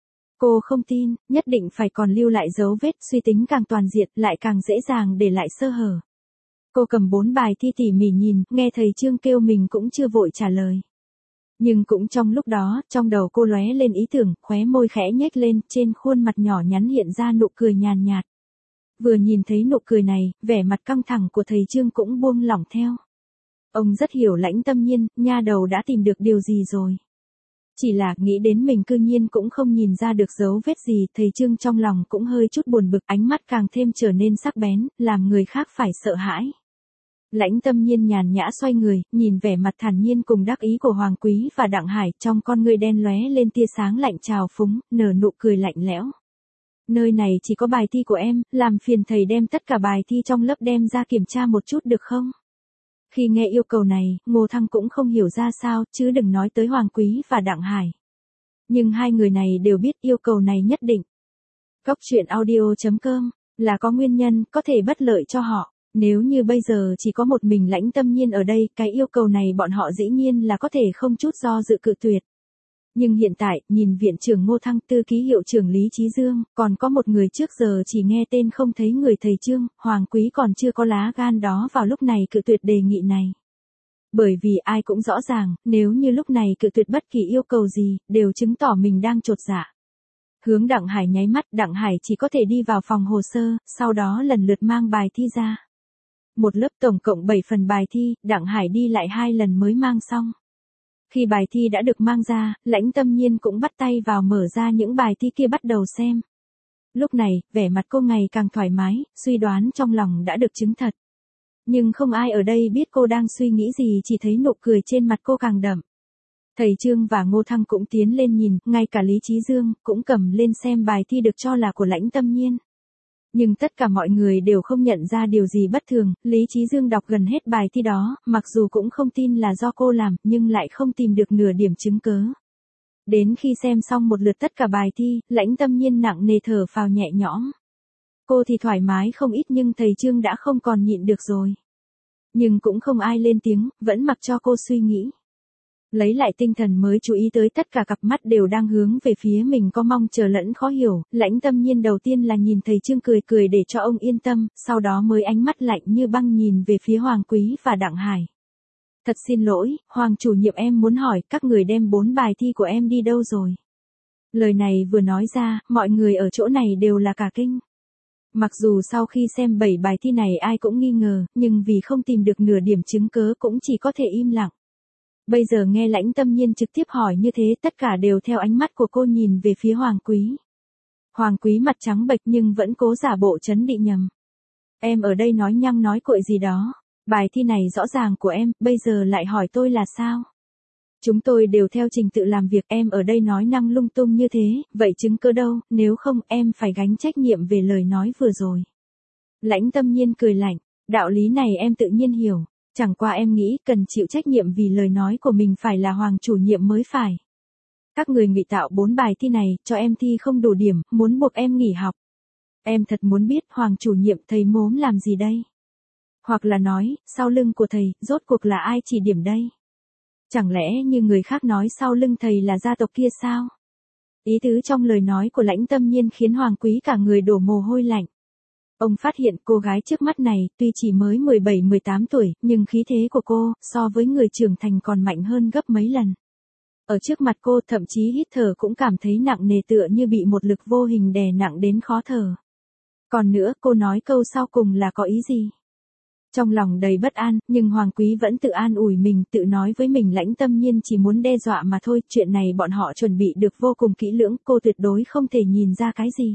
Cô không tin, nhất định phải còn lưu lại dấu vết, suy tính càng toàn diện, lại càng dễ dàng để lại sơ hở. Cô cầm 4 bài thi tỉ mỉ nhìn, nghe thầy Trương kêu mình cũng chưa vội trả lời. Nhưng cũng trong lúc đó, trong đầu cô lóe lên ý tưởng, khóe môi khẽ nhếch lên, trên khuôn mặt nhỏ nhắn hiện ra nụ cười nhàn nhạt. Vừa nhìn thấy nụ cười này, vẻ mặt căng thẳng của thầy Trương cũng buông lỏng theo. Ông rất hiểu Lãnh Tâm Nhiên, nha đầu đã tìm được điều gì rồi. Chỉ là nghĩ đến mình cư nhiên cũng không nhìn ra được dấu vết gì, thầy Trương trong lòng cũng hơi chút buồn bực, ánh mắt càng thêm trở nên sắc bén, làm người khác phải sợ hãi. Lãnh Tâm Nhiên nhàn nhã xoay người, nhìn vẻ mặt thản nhiên cùng đắc ý của Hoàng Quý và Đặng Hải, trong con ngươi đen lóe lên tia sáng lạnh trào phúng, nở nụ cười lạnh lẽo. Nơi này chỉ có bài thi của em, làm phiền thầy đem tất cả bài thi trong lớp đem ra kiểm tra một chút được không? Khi nghe yêu cầu này, Ngô Thăng cũng không hiểu ra sao, chứ đừng nói tới Hoàng Quý và Đặng Hải. Nhưng hai người này đều biết yêu cầu này nhất định. Góc truyện audio.com là có nguyên nhân, có thể bất lợi cho họ. Nếu như bây giờ chỉ có một mình Lãnh Tâm Nhiên ở đây, cái yêu cầu này bọn họ dĩ nhiên là có thể không chút do dự cự tuyệt. Nhưng hiện tại, nhìn viện trưởng Ngô Thăng, tư ký hiệu trưởng Lý Chí Dương, còn có một người trước giờ chỉ nghe tên không thấy người thầy Trương, Hoàng Quý còn chưa có lá gan đó vào lúc này cự tuyệt đề nghị này. Bởi vì ai cũng rõ ràng, nếu như lúc này cự tuyệt bất kỳ yêu cầu gì, đều chứng tỏ mình đang chột dạ. Hướng Đặng Hải nháy mắt, Đặng Hải chỉ có thể đi vào phòng hồ sơ, sau đó lần lượt mang bài thi ra. Một lớp tổng cộng 7 phần bài thi, Đặng Hải đi lại 2 lần mới mang xong. Khi bài thi đã được mang ra, Lãnh Tâm Nhiên cũng bắt tay vào mở ra những bài thi kia bắt đầu xem. Lúc này, vẻ mặt cô ngày càng thoải mái, suy đoán trong lòng đã được chứng thật. Nhưng không ai ở đây biết cô đang suy nghĩ gì, chỉ thấy nụ cười trên mặt cô càng đậm. Thầy Trương và Ngô Thăng cũng tiến lên nhìn, ngay cả Lý Chí Dương cũng cầm lên xem bài thi được cho là của Lãnh Tâm Nhiên. Nhưng tất cả mọi người đều không nhận ra điều gì bất thường, Lý Chí Dương đọc gần hết bài thi đó, mặc dù cũng không tin là do cô làm, nhưng lại không tìm được nửa điểm chứng cớ. Đến khi xem xong một lượt tất cả bài thi, Lãnh Tâm Nhiên nặng nề thở phào nhẹ nhõm. Cô thì thoải mái không ít nhưng thầy Trương đã không còn nhịn được rồi. Nhưng cũng không ai lên tiếng, vẫn mặc cho cô suy nghĩ. Lấy lại tinh thần mới chú ý tới tất cả cặp mắt đều đang hướng về phía mình, có mong chờ lẫn khó hiểu. Lãnh Tâm Nhiên đầu tiên là nhìn thầy Trương cười cười để cho ông yên tâm, sau đó mới ánh mắt lạnh như băng nhìn về phía Hoàng Quý và Đặng Hải. Thật xin lỗi, Hoàng chủ nhiệm, em muốn hỏi các người đem 4 bài thi của em đi đâu rồi? Lời này vừa nói ra, mọi người ở chỗ này đều là cả kinh. Mặc dù sau khi xem 7 bài thi này ai cũng nghi ngờ, nhưng vì không tìm được nửa điểm chứng cớ cũng chỉ có thể im lặng. Bây giờ nghe Lãnh Tâm Nhiên trực tiếp hỏi như thế, tất cả đều theo ánh mắt của cô nhìn về phía Hoàng Quý. Hoàng Quý mặt trắng bệch nhưng vẫn cố giả bộ trấn định nhầm. Em ở đây nói nhăng nói cuội gì đó, bài thi này rõ ràng của em, bây giờ lại hỏi tôi là sao? Chúng tôi đều theo trình tự làm việc, em ở đây nói năng lung tung như thế, vậy chứng cứ đâu, nếu không em phải gánh trách nhiệm về lời nói vừa rồi. Lãnh Tâm Nhiên cười lạnh, đạo lý này em tự nhiên hiểu. Chẳng qua em nghĩ cần chịu trách nhiệm vì lời nói của mình phải là Hoàng chủ nhiệm mới phải. Các người ngụy tạo 4 bài thi này, cho em thi không đủ điểm, muốn buộc em nghỉ học. Em thật muốn biết Hoàng chủ nhiệm thầy mốm làm gì đây? Hoặc là nói, sau lưng của thầy, rốt cuộc là ai chỉ điểm đây? Chẳng lẽ như người khác nói sau lưng thầy là gia tộc kia sao? Ý tứ trong lời nói của Lãnh Tâm Nhiên khiến Hoàng Quý cả người đổ mồ hôi lạnh. Ông phát hiện cô gái trước mắt này tuy chỉ mới 17-18 tuổi, nhưng khí thế của cô, so với người trưởng thành còn mạnh hơn gấp mấy lần. Ở trước mặt cô thậm chí hít thở cũng cảm thấy nặng nề, tựa như bị một lực vô hình đè nặng đến khó thở. Còn nữa, cô nói câu sau cùng là có ý gì? Trong lòng đầy bất an, nhưng Hoàng Quý vẫn tự an ủi mình, tự nói với mình Lãnh Tâm Nhiên chỉ muốn đe dọa mà thôi, chuyện này bọn họ chuẩn bị được vô cùng kỹ lưỡng, cô tuyệt đối không thể nhìn ra cái gì.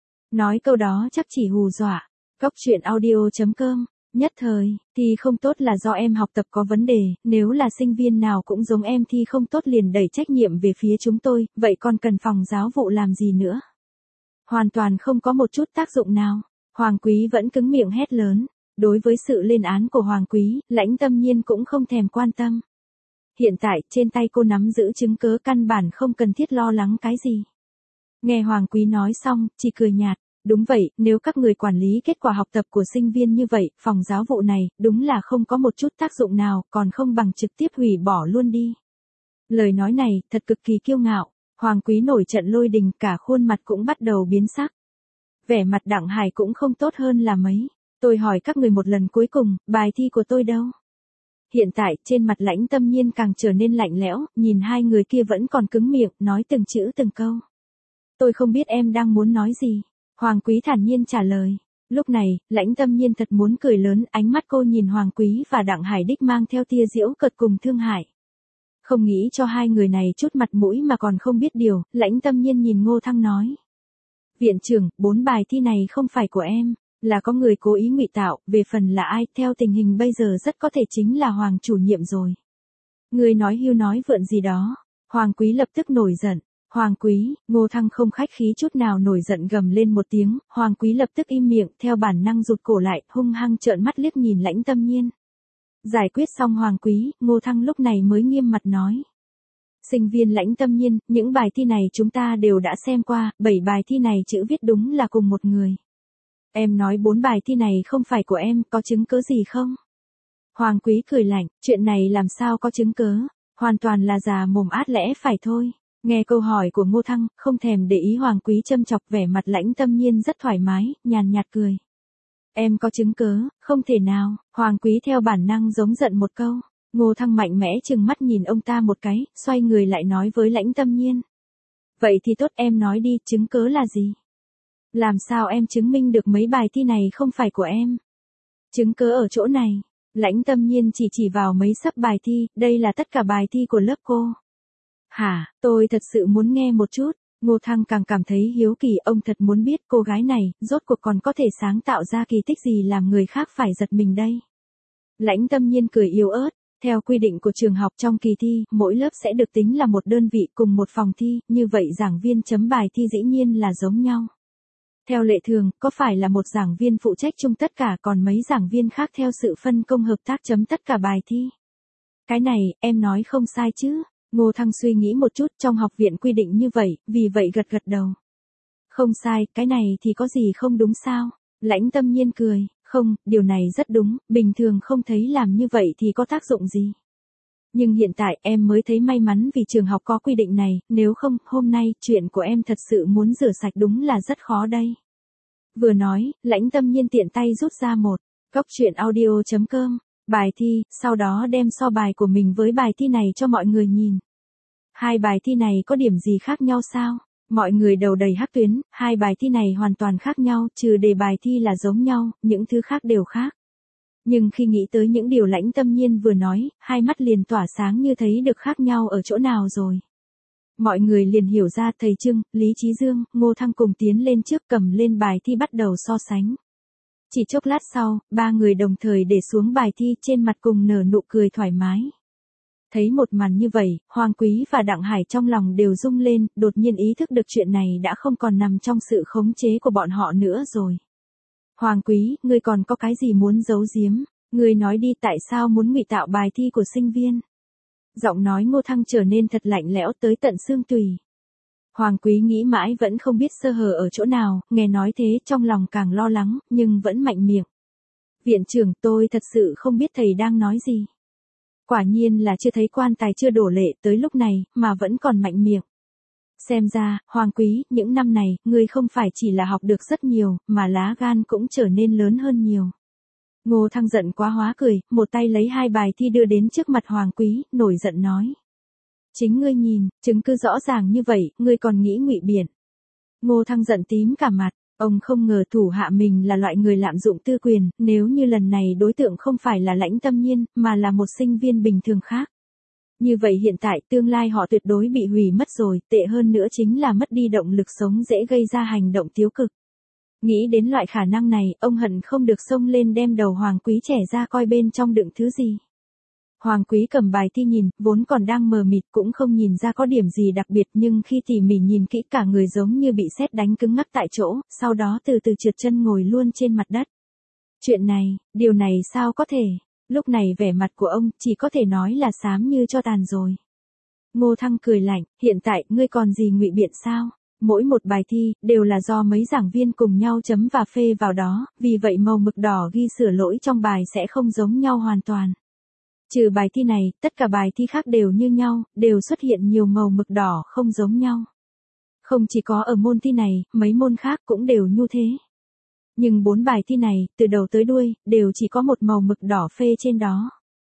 Nói câu đó chắc chỉ hù dọa. Góc truyện audio.com, nhất thời, thì không tốt là do em học tập có vấn đề, nếu là sinh viên nào cũng giống em thì không tốt liền đẩy trách nhiệm về phía chúng tôi, vậy còn cần phòng giáo vụ làm gì nữa? Hoàn toàn không có một chút tác dụng nào. Hoàng Quý vẫn cứng miệng hét lớn. Đối với sự lên án của Hoàng Quý, Lãnh Tâm Nhiên cũng không thèm quan tâm. Hiện tại, trên tay cô nắm giữ chứng cớ, căn bản không cần thiết lo lắng cái gì. Nghe Hoàng Quý nói xong, chỉ cười nhạt. Đúng vậy, nếu các người quản lý kết quả học tập của sinh viên như vậy, phòng giáo vụ này, đúng là không có một chút tác dụng nào, còn không bằng trực tiếp hủy bỏ luôn đi. Lời nói này, thật cực kỳ kiêu ngạo. Hoàng Quý nổi trận lôi đình, cả khuôn mặt cũng bắt đầu biến sắc. Vẻ mặt Đặng Hải cũng không tốt hơn là mấy. Tôi hỏi các người một lần cuối cùng, bài thi của tôi đâu? Hiện tại, trên mặt Lãnh Tâm Nhiên càng trở nên lạnh lẽo, nhìn hai người kia vẫn còn cứng miệng, nói từng chữ từng câu. Tôi không biết em đang muốn nói gì. Hoàng Quý thản nhiên trả lời. Lúc này, Lãnh Tâm Nhiên thật muốn cười lớn, ánh mắt cô nhìn Hoàng Quý và Đặng Hải Đích mang theo tia giễu cợt cùng thương hại. Không nghĩ cho hai người này chút mặt mũi mà còn không biết điều, Lãnh Tâm Nhiên nhìn Ngô Thăng nói. Viện trưởng, 4 bài thi này không phải của em, là có người cố ý ngụy tạo, về phần là ai, theo tình hình bây giờ rất có thể chính là Hoàng chủ nhiệm rồi. Người nói hưu nói vượn gì đó. Hoàng Quý lập tức nổi giận. Hoàng Quý, Ngô Thăng không khách khí chút nào nổi giận gầm lên một tiếng, Hoàng Quý lập tức im miệng, theo bản năng rụt cổ lại, hung hăng trợn mắt liếc nhìn Lãnh Tâm Nhiên. Giải quyết xong Hoàng Quý, Ngô Thăng lúc này mới nghiêm mặt nói. Sinh viên Lãnh Tâm Nhiên, những bài thi này chúng ta đều đã xem qua, 7 bài thi này chữ viết đúng là cùng một người. Em nói 4 bài thi này không phải của em, có chứng cứ gì không? Hoàng Quý cười lạnh, chuyện này làm sao có chứng cứ, hoàn toàn là già mồm át lẽ phải thôi. Nghe câu hỏi của Ngô Thăng, không thèm để ý Hoàng Quý châm chọc, vẻ mặt Lãnh Tâm Nhiên rất thoải mái, nhàn nhạt cười. Em có chứng cứ, không thể nào. Hoàng Quý theo bản năng giống giận một câu. Ngô Thăng mạnh mẽ trừng mắt nhìn ông ta một cái, xoay người lại nói với Lãnh Tâm Nhiên. Vậy thì tốt, em nói đi, chứng cứ là gì? Làm sao em chứng minh được mấy bài thi này không phải của em? Chứng cứ ở chỗ này. Lãnh Tâm Nhiên chỉ vào mấy sấp bài thi, đây là tất cả bài thi của lớp cô. Hả, tôi thật sự muốn nghe một chút. Ngô Thăng càng cảm thấy hiếu kỳ, ông thật muốn biết cô gái này, rốt cuộc còn có thể sáng tạo ra kỳ tích gì làm người khác phải giật mình đây. Lãnh Tâm Nhiên cười yếu ớt, theo quy định của trường học trong kỳ thi, mỗi lớp sẽ được tính là một đơn vị cùng một phòng thi, như vậy giảng viên chấm bài thi dĩ nhiên là giống nhau. Theo lệ thường, có phải là một giảng viên phụ trách chung tất cả, còn mấy giảng viên khác theo sự phân công hợp tác chấm tất cả bài thi? Cái này, em nói không sai chứ? Ngô Thăng suy nghĩ một chút, trong học viện quy định như vậy, vì vậy gật gật đầu. Không sai, cái này thì có gì không đúng sao? Lãnh Tâm Nhiên cười, không, điều này rất đúng, bình thường không thấy làm như vậy thì có tác dụng gì. Nhưng hiện tại em mới thấy may mắn vì trường học có quy định này, nếu không, hôm nay, chuyện của em thật sự muốn rửa sạch đúng là rất khó đây. Vừa nói, Lãnh Tâm Nhiên tiện tay rút ra một cốc truyện audio.com, bài thi, sau đó đem so bài của mình với bài thi này cho mọi người nhìn. Hai bài thi này có điểm gì khác nhau sao? Mọi người đầu đầy hắc tuyến, hai bài thi này hoàn toàn khác nhau, trừ đề bài thi là giống nhau, những thứ khác đều khác. Nhưng khi nghĩ tới những điều Lãnh Tâm Nhiên vừa nói, hai mắt liền tỏa sáng như thấy được khác nhau ở chỗ nào rồi. Mọi người liền hiểu ra, thầy Trưng, Lý Chí Dương, Ngô Thăng cùng tiến lên trước cầm lên bài thi bắt đầu so sánh. Chỉ chốc lát sau, ba người đồng thời để xuống bài thi, trên mặt cùng nở nụ cười thoải mái. Thấy một màn như vậy, Hoàng Quý và Đặng Hải trong lòng đều rung lên, đột nhiên ý thức được chuyện này đã không còn nằm trong sự khống chế của bọn họ nữa rồi. Hoàng Quý, ngươi còn có cái gì muốn giấu giếm? Ngươi nói đi, tại sao muốn ngụy tạo bài thi của sinh viên? Giọng nói Ngô Thăng trở nên thật lạnh lẽo tới tận xương tùy. Hoàng Quý nghĩ mãi vẫn không biết sơ hở ở chỗ nào, nghe nói thế trong lòng càng lo lắng, nhưng vẫn mạnh miệng. Viện trưởng, tôi thật sự không biết thầy đang nói gì. Quả nhiên là chưa thấy quan tài chưa đổ lệ tới lúc này, mà vẫn còn mạnh miệng. Xem ra, Hoàng Quý, những năm này, ngươi không phải chỉ là học được rất nhiều, mà lá gan cũng trở nên lớn hơn nhiều. Ngô Thăng giận quá hóa cười, một tay lấy hai bài thi đưa đến trước mặt Hoàng Quý, nổi giận nói. Chính ngươi nhìn, chứng cứ rõ ràng như vậy, ngươi còn nghĩ ngụy biện. Ngô Thăng giận tím cả mặt, ông không ngờ thủ hạ mình là loại người lạm dụng tư quyền, nếu như lần này đối tượng không phải là Lãnh Tâm Nhiên, mà là một sinh viên bình thường khác. Như vậy hiện tại tương lai họ tuyệt đối bị hủy mất rồi, tệ hơn nữa chính là mất đi động lực sống, dễ gây ra hành động tiêu cực. Nghĩ đến loại khả năng này, ông hận không được xông lên đem đầu Hoàng Quý trẻ ra coi bên trong đựng thứ gì. Hoàng Quý cầm bài thi nhìn, vốn còn đang mờ mịt cũng không nhìn ra có điểm gì đặc biệt, nhưng khi tỉ mỉ nhìn kỹ cả người giống như bị sét đánh cứng ngắc tại chỗ, sau đó từ từ trượt chân ngồi luôn trên mặt đất. Chuyện này, điều này sao có thể? Lúc này vẻ mặt của ông chỉ có thể nói là xám như tro tàn rồi. Ngô Thăng cười lạnh, hiện tại ngươi còn gì ngụy biện sao? Mỗi một bài thi, đều là do mấy giảng viên cùng nhau chấm và phê vào đó, vì vậy màu mực đỏ ghi sửa lỗi trong bài sẽ không giống nhau hoàn toàn. Trừ bài thi này, tất cả bài thi khác đều như nhau, đều xuất hiện nhiều màu mực đỏ không giống nhau. Không chỉ có ở môn thi này, mấy môn khác cũng đều như thế. Nhưng 4 bài thi này, từ đầu tới đuôi, đều chỉ có một màu mực đỏ phê trên đó.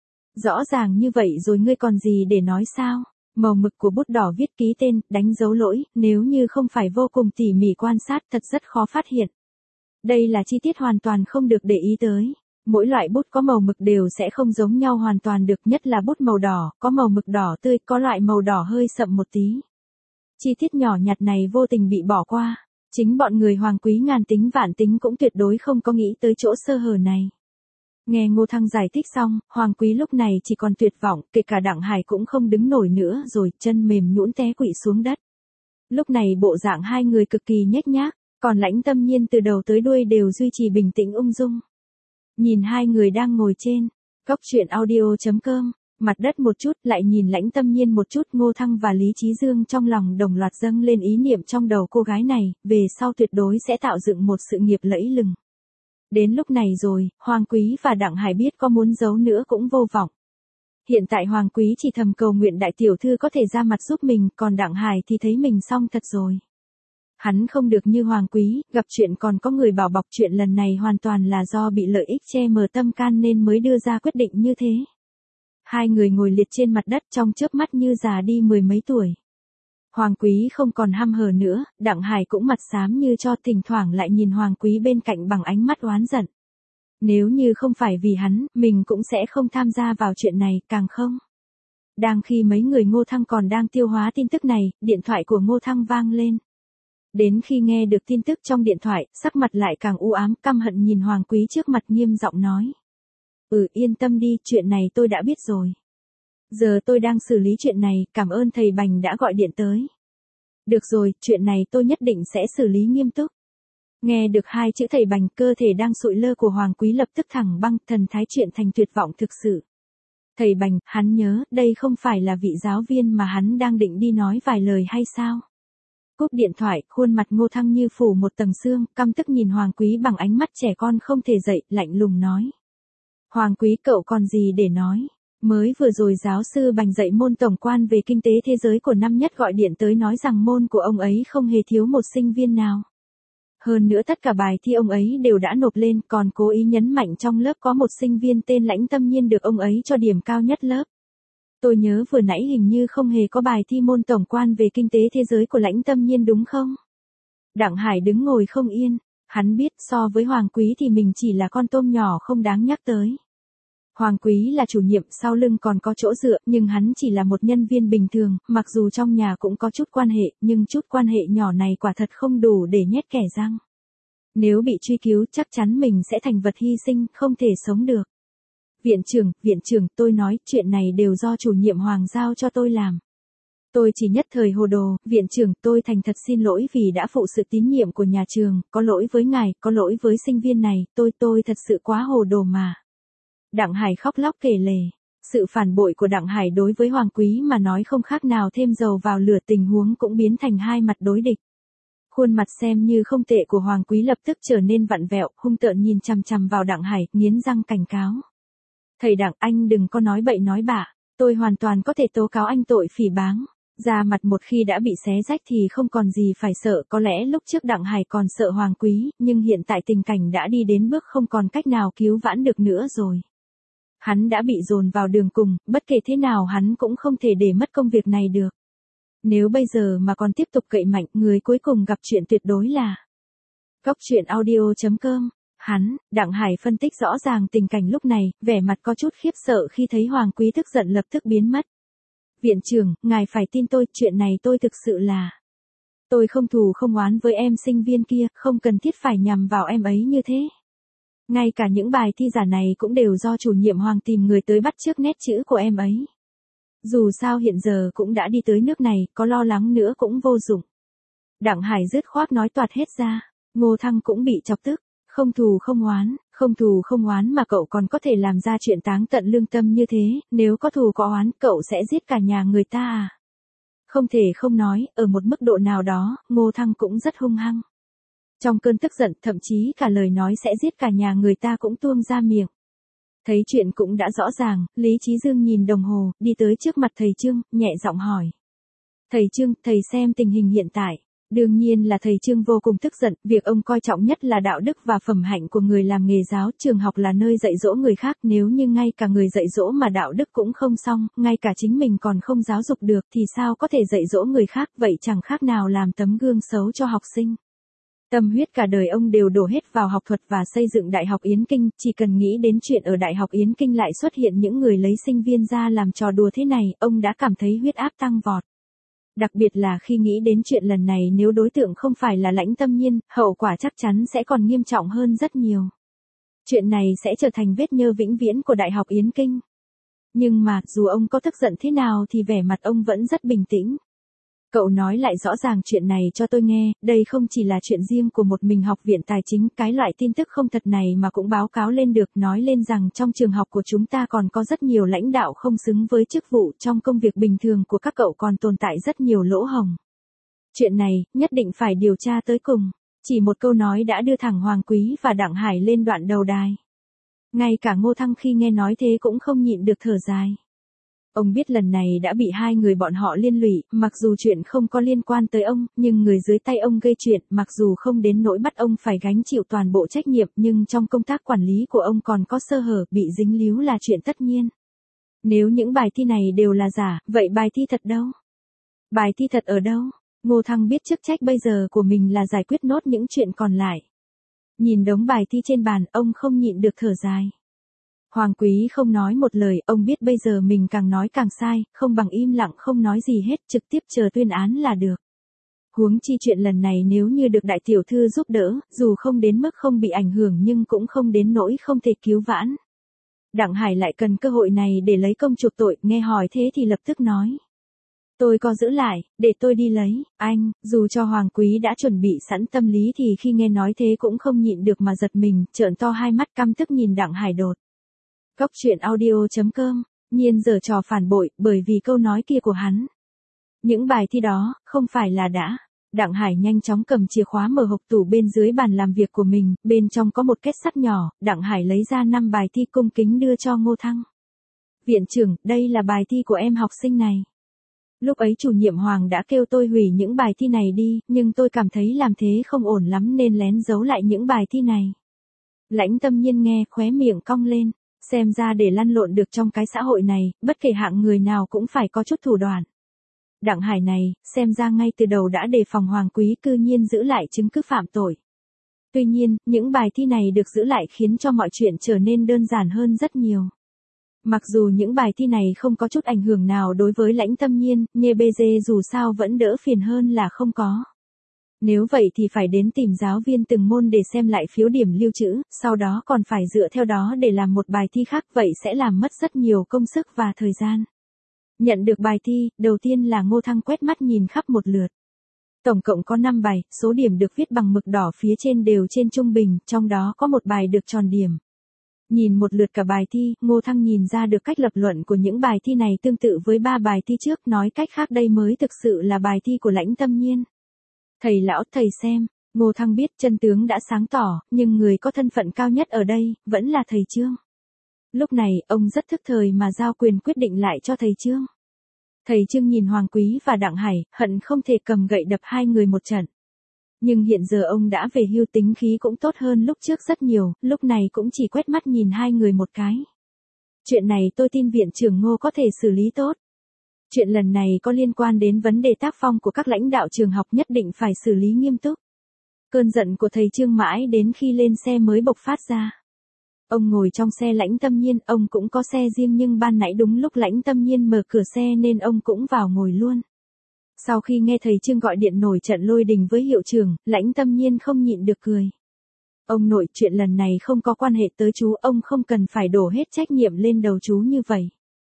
Rõ ràng như vậy rồi ngươi còn gì để nói sao? Màu mực của bút đỏ viết ký tên, đánh dấu lỗi, nếu như không phải vô cùng tỉ mỉ quan sát thật rất khó phát hiện. Đây là chi tiết hoàn toàn không được để ý tới. Mỗi loại bút có màu mực đều sẽ không giống nhau hoàn toàn được, nhất là bút màu đỏ, có màu mực đỏ tươi, có loại màu đỏ hơi sậm một tí. Chi tiết nhỏ nhặt này vô tình bị bỏ qua. Chính bọn người Hoàng Quý ngàn tính vạn tính cũng tuyệt đối không có nghĩ tới chỗ sơ hở này. Nghe Ngô Thăng giải thích xong, Hoàng Quý lúc này chỉ còn tuyệt vọng, kể cả Đặng Hải cũng không đứng nổi nữa rồi, chân mềm nhũn té quỵ xuống đất. Lúc này bộ dạng hai người cực kỳ nhếch nhác, còn Lãnh Tâm Nhiên từ đầu tới đuôi đều duy trì bình tĩnh ung dung. Nhìn hai người đang ngồi trên góc truyện audio.com, mặt đất một chút, lại nhìn Lãnh Tâm Nhiên một chút, Ngô Thăng và Lý Chí Dương trong lòng đồng loạt dâng lên ý niệm trong đầu cô gái này, về sau tuyệt đối sẽ tạo dựng một sự nghiệp lẫy lừng. Đến lúc này rồi, Hoàng Quý và Đặng Hải biết có muốn giấu nữa cũng vô vọng. Hiện tại Hoàng Quý chỉ thầm cầu nguyện đại tiểu thư có thể ra mặt giúp mình, còn Đặng Hải thì thấy mình xong thật rồi. Hắn không được như Hoàng Quý, gặp chuyện còn có người bảo bọc, chuyện lần này hoàn toàn là do bị lợi ích che mờ tâm can nên mới đưa ra quyết định như thế. Hai người ngồi liệt trên mặt đất trong chớp mắt như già đi mười mấy tuổi. Hoàng Quý không còn hăm hở nữa, Đặng Hải cũng mặt xám như cho, thỉnh thoảng lại nhìn Hoàng Quý bên cạnh bằng ánh mắt oán giận. Nếu như không phải vì hắn, mình cũng sẽ không tham gia vào chuyện này, càng không. Đang khi mấy người Ngô Thăng còn đang tiêu hóa tin tức này, điện thoại của Ngô Thăng vang lên. Đến khi nghe được tin tức trong điện thoại, sắc mặt lại càng u ám, căm hận nhìn Hoàng Quý trước mặt nghiêm giọng nói. Yên tâm đi, chuyện này tôi đã biết rồi. Giờ tôi đang xử lý chuyện này, cảm ơn thầy Bành đã gọi điện tới. Được rồi, chuyện này tôi nhất định sẽ xử lý nghiêm túc. Nghe được hai chữ thầy Bành, cơ thể đang sụi lơ của Hoàng Quý lập tức thẳng băng, thần thái chuyện thành tuyệt vọng thực sự. Thầy Bành, hắn nhớ, đây không phải là vị giáo viên mà hắn đang định đi nói vài lời hay sao? Cúp điện thoại, khuôn mặt Ngô Thăng như phủ một tầng sương, căm tức nhìn Hoàng Quý bằng ánh mắt trẻ con không thể dậy, lạnh lùng nói. Hoàng Quý, cậu còn gì để nói? Mới vừa rồi giáo sư Bành dạy môn tổng quan về kinh tế thế giới của năm nhất gọi điện tới nói rằng môn của ông ấy không hề thiếu một sinh viên nào. Hơn nữa tất cả bài thi ông ấy đều đã nộp lên, còn cố ý nhấn mạnh trong lớp có một sinh viên tên Lãnh Tâm Nhiên được ông ấy cho điểm cao nhất lớp. Tôi nhớ vừa nãy hình như không hề có bài thi môn tổng quan về kinh tế thế giới của Lãnh Tâm Nhiên đúng không? Đặng Hải đứng ngồi không yên, hắn biết so với Hoàng Quý thì mình chỉ là con tôm nhỏ không đáng nhắc tới. Hoàng Quý là chủ nhiệm, sau lưng còn có chỗ dựa, nhưng hắn chỉ là một nhân viên bình thường, mặc dù trong nhà cũng có chút quan hệ, nhưng chút quan hệ nhỏ này quả thật không đủ để nhét kẻ răng. Nếu bị truy cứu chắc chắn mình sẽ thành vật hy sinh, không thể sống được. Viện trưởng, tôi nói, chuyện này đều do chủ nhiệm Hoàng giao cho tôi làm. Tôi chỉ nhất thời hồ đồ, viện trưởng, tôi thành thật xin lỗi vì đã phụ sự tín nhiệm của nhà trường, có lỗi với ngài, có lỗi với sinh viên này, tôi thật sự quá hồ đồ mà. Đặng Hải khóc lóc kể lể. Sự phản bội của Đặng Hải đối với Hoàng Quý mà nói không khác nào thêm dầu vào lửa, tình huống cũng biến thành hai mặt đối địch. Khuôn mặt xem như không tệ của Hoàng Quý lập tức trở nên vặn vẹo, hung tợn nhìn chằm chằm vào Đặng Hải, nghiến răng cảnh cáo. Thầy Đặng, anh đừng có nói bậy nói bạ, tôi hoàn toàn có thể tố cáo anh tội phỉ báng. Da mặt một khi đã bị xé rách thì không còn gì phải sợ, có lẽ lúc trước Đặng Hải còn sợ Hoàng Quý, nhưng hiện tại tình cảnh đã đi đến bước không còn cách nào cứu vãn được nữa rồi. Hắn đã bị dồn vào đường cùng, bất kể thế nào hắn cũng không thể để mất công việc này được. Nếu bây giờ mà còn tiếp tục cậy mạnh, người cuối cùng gặp chuyện tuyệt đối là Góc truyện audio.com. Đặng Hải phân tích rõ ràng tình cảnh lúc này, vẻ mặt có chút khiếp sợ khi thấy Hoàng Quý tức giận lập tức biến mất. Viện trưởng, ngài phải tin tôi, chuyện này tôi thực sự là. Tôi không thù không oán với em sinh viên kia, không cần thiết phải nhằm vào em ấy như thế. Ngay cả những bài thi giả này cũng đều do chủ nhiệm Hoàng tìm người tới bắt chước nét chữ của em ấy. Dù sao hiện giờ cũng đã đi tới nước này, có lo lắng nữa cũng vô dụng. Đặng Hải dứt khoát nói toạc hết ra. Ngô Thăng cũng bị chọc tức. Không thù không oán mà cậu còn có thể làm ra chuyện táng tận lương tâm như thế, nếu có thù có oán cậu sẽ giết cả nhà người ta à? Không thể không nói, ở một mức độ nào đó, Ngô Thăng cũng rất hung hăng. Trong cơn tức giận, thậm chí cả lời nói sẽ giết cả nhà người ta cũng tuông ra miệng. Thấy chuyện cũng đã rõ ràng, Lý Chí Dương nhìn đồng hồ, đi tới trước mặt thầy Trương, nhẹ giọng hỏi. Thầy Trương, thầy xem tình hình hiện tại. Đương nhiên là thầy Trương vô cùng tức giận, việc ông coi trọng nhất là đạo đức và phẩm hạnh của người làm nghề giáo, trường học là nơi dạy dỗ người khác, nếu như ngay cả người dạy dỗ mà đạo đức cũng không xong, ngay cả chính mình còn không giáo dục được thì sao có thể dạy dỗ người khác, vậy chẳng khác nào làm tấm gương xấu cho học sinh. Tâm huyết cả đời ông đều đổ hết vào học thuật và xây dựng Đại học Yến Kinh, chỉ cần nghĩ đến chuyện ở Đại học Yến Kinh lại xuất hiện những người lấy sinh viên ra làm trò đùa thế này, ông đã cảm thấy huyết áp tăng vọt. Đặc biệt là khi nghĩ đến chuyện lần này nếu đối tượng không phải là Lãnh Tâm Nhiên, hậu quả chắc chắn sẽ còn nghiêm trọng hơn rất nhiều. Chuyện này sẽ trở thành vết nhơ vĩnh viễn của Đại học Yến Kinh. Nhưng mà, dù ông có tức giận thế nào thì vẻ mặt ông vẫn rất bình tĩnh. Cậu nói lại rõ ràng chuyện này cho tôi nghe, đây không chỉ là chuyện riêng của một mình học viện tài chính, cái loại tin tức không thật này mà cũng báo cáo lên được, nói lên rằng trong trường học của chúng ta còn có rất nhiều lãnh đạo không xứng với chức vụ, trong công việc bình thường của các cậu còn tồn tại rất nhiều lỗ hổng. Chuyện này, nhất định phải điều tra tới cùng. Chỉ một câu nói đã đưa thẳng Hoàng Quý và Đặng Hải lên đoạn đầu đài. Ngay cả Ngô Thăng khi nghe nói thế cũng không nhịn được thở dài. Ông biết lần này đã bị hai người bọn họ liên lụy, mặc dù chuyện không có liên quan tới ông, nhưng người dưới tay ông gây chuyện, mặc dù không đến nỗi bắt ông phải gánh chịu toàn bộ trách nhiệm, nhưng trong công tác quản lý của ông còn có sơ hở, bị dính líu là chuyện tất nhiên. Nếu những bài thi này đều là giả, vậy bài thi thật đâu? Bài thi thật ở đâu? Ngô Thăng biết chức trách bây giờ của mình là giải quyết nốt những chuyện còn lại. Nhìn đống bài thi trên bàn, ông không nhịn được thở dài. Hoàng Quý không nói một lời, ông biết bây giờ mình càng nói càng sai, không bằng im lặng không nói gì hết, trực tiếp chờ tuyên án là được. Huống chi chuyện lần này nếu như được đại tiểu thư giúp đỡ, dù không đến mức không bị ảnh hưởng nhưng cũng không đến nỗi không thể cứu vãn. Đặng Hải lại cần cơ hội này để lấy công chuộc tội, nghe hỏi thế thì lập tức nói. Tôi có giữ lại, để tôi đi lấy, anh, dù cho Hoàng Quý đã chuẩn bị sẵn tâm lý thì khi nghe nói thế cũng không nhịn được mà giật mình, trợn to hai mắt căm tức nhìn Đặng Hải đột. Cóc truyện audio.com, Nhiên giở trò phản bội, bởi vì câu nói kia của hắn. Những bài thi đó, không phải là đã. Đặng Hải nhanh chóng cầm chìa khóa mở hộc tủ bên dưới bàn làm việc của mình, bên trong có một kết sắt nhỏ, Đặng Hải lấy ra 5 bài thi cung kính đưa cho Ngô Thăng. Viện trưởng, đây là bài thi của em học sinh này. Lúc ấy chủ nhiệm Hoàng đã kêu tôi hủy những bài thi này đi, nhưng tôi cảm thấy làm thế không ổn lắm nên lén giấu lại những bài thi này. Lãnh Tâm Nhiên nghe, khóe miệng cong lên. Xem ra để lăn lộn được trong cái xã hội này, bất kể hạng người nào cũng phải có chút thủ đoạn. Đặng Hải này, xem ra ngay từ đầu đã đề phòng Hoàng Quý cư nhiên giữ lại chứng cứ phạm tội. Tuy nhiên, những bài thi này được giữ lại khiến cho mọi chuyện trở nên đơn giản hơn rất nhiều. Mặc dù những bài thi này không có chút ảnh hưởng nào đối với Lãnh Tâm Nhiên, nhưng BG dù sao vẫn đỡ phiền hơn là không có. Nếu vậy thì phải đến tìm giáo viên từng môn để xem lại phiếu điểm lưu trữ, sau đó còn phải dựa theo đó để làm một bài thi khác, vậy sẽ làm mất rất nhiều công sức và thời gian. Nhận được bài thi, đầu tiên là Ngô Thăng quét mắt nhìn khắp một lượt. Tổng cộng có 5 bài, số điểm được viết bằng mực đỏ phía trên đều trên trung bình, trong đó có một bài được tròn điểm. Nhìn một lượt cả bài thi, Ngô Thăng nhìn ra được cách lập luận của những bài thi này tương tự với 3 bài thi trước, nói cách khác đây mới thực sự là bài thi của Lãnh Tâm Nhiên. Thầy lão, thầy xem, Ngô Thăng biết chân tướng đã sáng tỏ, nhưng người có thân phận cao nhất ở đây, vẫn là thầy Trương. Lúc này, ông rất thức thời mà giao quyền quyết định lại cho thầy Trương. Thầy Trương nhìn Hoàng Quý và Đặng Hải, hận không thể cầm gậy đập hai người một trận. Nhưng hiện giờ ông đã về hưu, tính khí cũng tốt hơn lúc trước rất nhiều, lúc này cũng chỉ quét mắt nhìn hai người một cái. Chuyện này tôi tin viện trưởng Ngô có thể xử lý tốt. Chuyện lần này có liên quan đến vấn đề tác phong của các lãnh đạo trường học, nhất định phải xử lý nghiêm túc. Cơn giận của thầy Trương mãi đến khi lên xe mới bộc phát ra. Ông ngồi trong xe Lãnh Tâm Nhiên, ông cũng có xe riêng nhưng ban nãy đúng lúc Lãnh Tâm Nhiên mở cửa xe nên ông cũng vào ngồi luôn. Sau khi nghe thầy Trương gọi điện nổi trận lôi đình với hiệu trưởng, Lãnh Tâm Nhiên không nhịn được cười. Ông nội, chuyện lần này không có quan hệ tới chú, ông không cần phải đổ hết trách nhiệm lên đầu chú như vậy.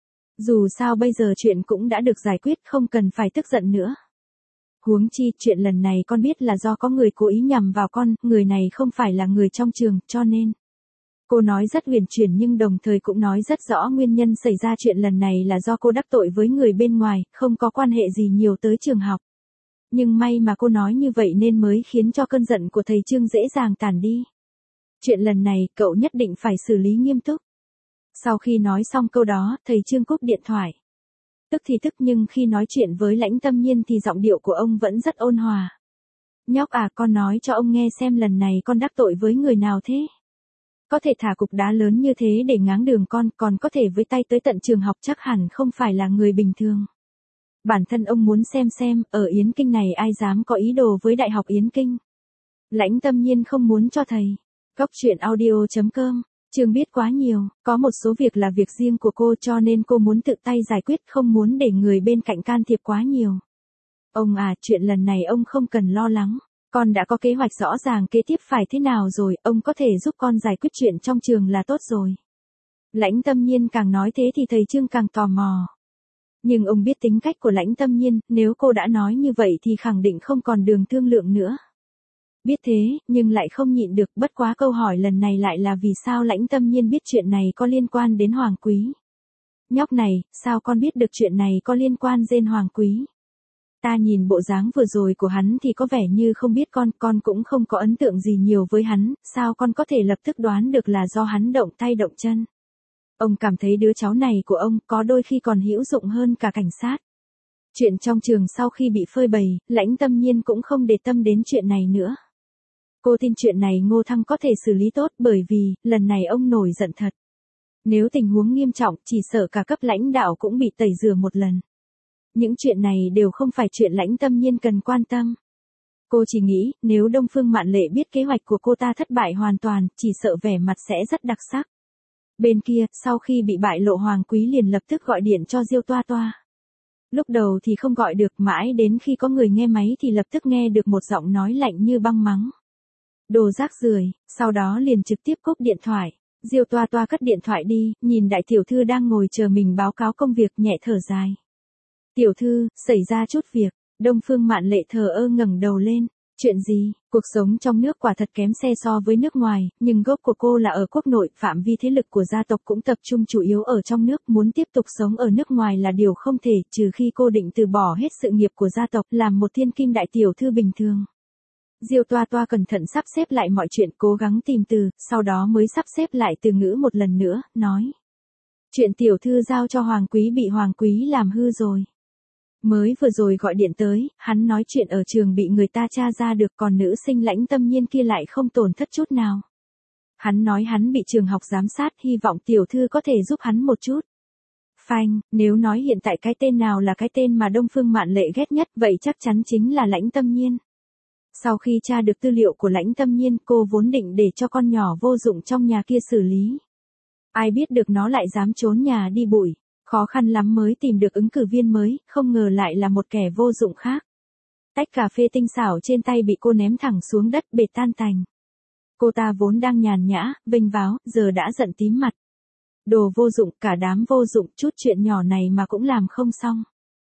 Dù sao bây giờ chuyện cũng đã được giải quyết, không cần phải tức giận nữa. Huống chi, chuyện lần này con biết là do có người cố ý nhằm vào con, người này không phải là người trong trường, cho nên. Cô nói rất huyền chuyển nhưng đồng thời cũng nói rất rõ nguyên nhân xảy ra chuyện lần này là do cô đắc tội với người bên ngoài, không có quan hệ gì nhiều tới trường học. Nhưng may mà cô nói như vậy nên mới khiến cho cơn giận của thầy Trương dễ dàng tản đi. Chuyện lần này, cậu nhất định phải xử lý nghiêm túc. Sau khi nói xong câu đó, thầy Trương cúp điện thoại. Tức thì tức nhưng khi nói chuyện với Lãnh Tâm Nhiên thì giọng điệu của ông vẫn rất ôn hòa. Nhóc à, con nói cho ông nghe xem lần này con đắc tội với người nào thế? Có thể thả cục đá lớn như thế để ngáng đường con, còn có thể với tay tới tận trường học, chắc hẳn không phải là người bình thường. Bản thân ông muốn xem, ở Yến Kinh này ai dám có ý đồ với Đại học Yến Kinh. Lãnh Tâm Nhiên không muốn cho thầy. Góc truyện audio.com, Chương biết quá nhiều, có một số việc là việc riêng của cô cho nên cô muốn tự tay giải quyết, không muốn để người bên cạnh can thiệp quá nhiều. Ông à, chuyện lần này ông không cần lo lắng. Con đã có kế hoạch rõ ràng kế tiếp phải thế nào rồi, ông có thể giúp con giải quyết chuyện trong trường là tốt rồi. Lãnh Tâm Nhiên càng nói thế thì thầy Trương càng tò mò. Nhưng ông biết tính cách của Lãnh Tâm Nhiên, nếu cô đã nói như vậy thì khẳng định không còn đường thương lượng nữa. Biết thế, nhưng lại không nhịn được, bất quá câu hỏi lần này lại là vì sao Lãnh Tâm Nhiên biết chuyện này có liên quan đến Hoàng Quý. Nhóc này, sao con biết được chuyện này có liên quan đến Hoàng Quý? Ta nhìn bộ dáng vừa rồi của hắn thì có vẻ như không biết con cũng không có ấn tượng gì nhiều với hắn, sao con có thể lập tức đoán được là do hắn động tay động chân? Ông cảm thấy đứa cháu này của ông có đôi khi còn hữu dụng hơn cả cảnh sát. Chuyện trong trường sau khi bị phơi bày, Lãnh Tâm Nhiên cũng không để tâm đến chuyện này nữa. Cô tin chuyện này Ngô Thăng có thể xử lý tốt bởi vì, lần này ông nổi giận thật. Nếu tình huống nghiêm trọng, chỉ sợ cả cấp lãnh đạo cũng bị tẩy rửa một lần. Những chuyện này đều không phải chuyện Lãnh Tâm Nhiên cần quan tâm. Cô chỉ nghĩ, nếu Đông Phương Mạn Lệ biết kế hoạch của cô ta thất bại hoàn toàn, chỉ sợ vẻ mặt sẽ rất đặc sắc. Bên kia, sau khi bị bại lộ Hoàng Quý liền lập tức gọi điện cho Diêu Toa Toa. Lúc đầu thì không gọi được, mãi đến khi có người nghe máy thì lập tức nghe được một giọng nói lạnh như băng mắng. Đồ rác rưởi, sau đó liền trực tiếp cúp điện thoại. Diêu Toa Toa cất điện thoại đi, nhìn đại tiểu thư đang ngồi chờ mình báo cáo công việc nhẹ thở dài. Tiểu thư, xảy ra chút việc. Đông Phương Mạn Lệ thờ ơ ngẩng đầu lên. Chuyện gì? Cuộc sống trong nước quả thật kém xe so với nước ngoài, nhưng gốc của cô là ở quốc nội, phạm vi thế lực của gia tộc cũng tập trung chủ yếu ở trong nước, muốn tiếp tục sống ở nước ngoài là điều không thể, trừ khi cô định từ bỏ hết sự nghiệp của gia tộc, làm một thiên kim đại tiểu thư bình thường. Diêu Toa Toa cẩn thận sắp xếp lại mọi chuyện, cố gắng tìm từ, sau đó mới sắp xếp lại từ ngữ một lần nữa, nói. Chuyện tiểu thư giao cho Hoàng Quý bị Hoàng Quý làm hư rồi. Mới vừa rồi gọi điện tới, hắn nói chuyện ở trường bị người ta tra ra được, còn nữ sinh Lãnh Tâm Nhiên kia lại không tổn thất chút nào. Hắn nói hắn bị trường học giám sát, hy vọng tiểu thư có thể giúp hắn một chút. Phanh, nếu nói hiện tại cái tên nào là cái tên mà Đông Phương Mạn Lệ ghét nhất, vậy chắc chắn chính là Lãnh Tâm Nhiên. Sau khi tra được tư liệu của Lãnh Tâm Nhiên, cô vốn định để cho con nhỏ vô dụng trong nhà kia xử lý. Ai biết được nó lại dám trốn nhà đi bụi. Khó khăn lắm mới tìm được ứng cử viên mới, không ngờ lại là một kẻ vô dụng khác. Tách cà phê tinh xảo trên tay bị cô ném thẳng xuống đất, bệt tan tành. Cô ta vốn đang nhàn nhã, vênh váo, giờ đã giận tím mặt. Đồ vô dụng, cả đám vô dụng, chút chuyện nhỏ này mà cũng làm không xong.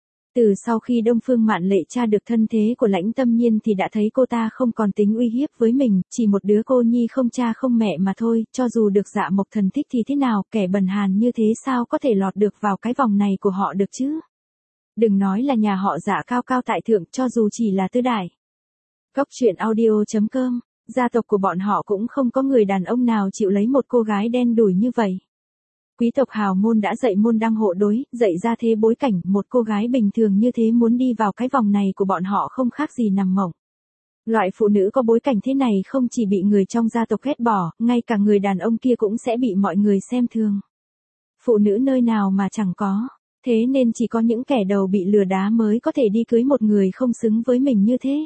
Từ sau khi Đông Phương Mạn Lệ tra được thân thế của Lãnh Tâm Nhiên thì đã thấy cô ta không còn tính uy hiếp với mình, chỉ một đứa cô nhi không cha không mẹ mà thôi, cho dù được Dạ Mộc Thần thích thì thế nào, kẻ bần hàn như thế sao có thể lọt được vào cái vòng này của họ được chứ? Đừng nói là nhà họ Dạ cao cao tại thượng, cho dù chỉ là tứ đại. Góc truyện audio.com, gia tộc của bọn họ cũng không có người đàn ông nào chịu lấy một cô gái đen đủi như vậy. Quý tộc hào môn đã dạy môn đăng hộ đối, dạy ra thế bối cảnh, một cô gái bình thường như thế muốn đi vào cái vòng này của bọn họ không khác gì nằm mộng. Loại phụ nữ có bối cảnh thế này không chỉ bị người trong gia tộc ghét bỏ, ngay cả người đàn ông kia cũng sẽ bị mọi người xem thường. Phụ nữ nơi nào mà chẳng có, thế nên chỉ có những kẻ đầu bị lừa đá mới có thể đi cưới một người không xứng với mình như thế.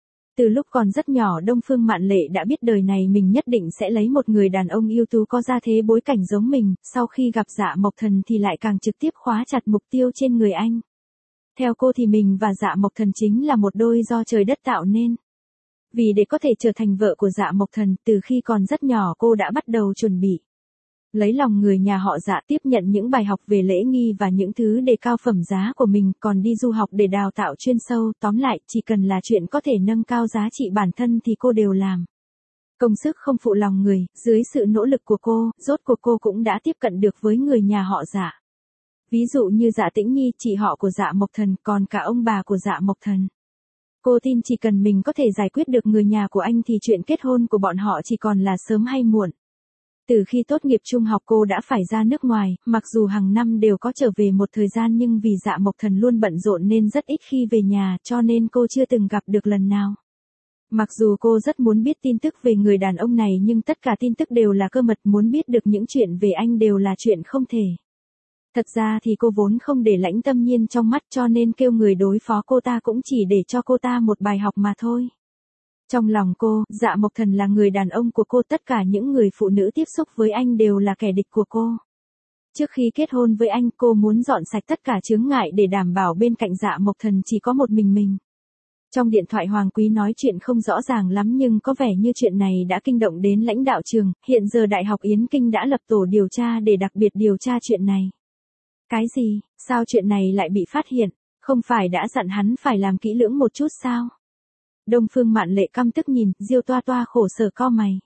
Từ lúc còn rất nhỏ Đông Phương Mạn Lệ đã biết đời này mình nhất định sẽ lấy một người đàn ông ưu tú có gia thế bối cảnh giống mình, sau khi gặp Dạ Mộc Thần thì lại càng trực tiếp khóa chặt mục tiêu trên người anh. Theo cô thì mình và Dạ Mộc Thần chính là một đôi do trời đất tạo nên. Vì để có thể trở thành vợ của Dạ Mộc Thần, từ khi còn rất nhỏ cô đã bắt đầu chuẩn bị. Lấy lòng người nhà họ Dạ, tiếp nhận những bài học về lễ nghi và những thứ đề cao phẩm giá của mình, còn đi du học để đào tạo chuyên sâu, tóm lại, chỉ cần là chuyện có thể nâng cao giá trị bản thân thì cô đều làm. Công sức không phụ lòng người, dưới sự nỗ lực của cô, rốt cuộc cô cũng đã tiếp cận được với người nhà họ Dạ. Ví dụ như Dạ Tĩnh Nhi, chị họ của Dạ Mộc Thần, còn cả ông bà của Dạ Mộc Thần. Cô tin chỉ cần mình có thể giải quyết được người nhà của anh thì chuyện kết hôn của bọn họ chỉ còn là sớm hay muộn. Từ khi tốt nghiệp trung học cô đã phải ra nước ngoài, mặc dù hàng năm đều có trở về một thời gian nhưng vì Dạ Mộc Thần luôn bận rộn nên rất ít khi về nhà, cho nên cô chưa từng gặp được lần nào. Mặc dù cô rất muốn biết tin tức về người đàn ông này nhưng tất cả tin tức đều là cơ mật, muốn biết được những chuyện về anh đều là chuyện không thể. Thật ra thì cô vốn không để Lãnh Tâm Nhiên trong mắt cho nên kêu người đối phó cô ta cũng chỉ để cho cô ta một bài học mà thôi. Trong lòng cô, Dạ Mộc Thần là người đàn ông của cô, tất cả những người phụ nữ tiếp xúc với anh đều là kẻ địch của cô. Trước khi kết hôn với anh, cô muốn dọn sạch tất cả chướng ngại để đảm bảo bên cạnh Dạ Mộc Thần chỉ có một mình. Trong điện thoại Hoàng Quý nói chuyện không rõ ràng lắm nhưng có vẻ như chuyện này đã kinh động đến lãnh đạo trường, hiện giờ Đại học Yến Kinh đã lập tổ điều tra để đặc biệt điều tra chuyện này. Cái gì, sao chuyện này lại bị phát hiện, không phải đã dặn hắn phải làm kỹ lưỡng một chút sao? Đông Phương Mạn Lệ căm tức nhìn, Diêu Toa Toa khổ sở cau mày.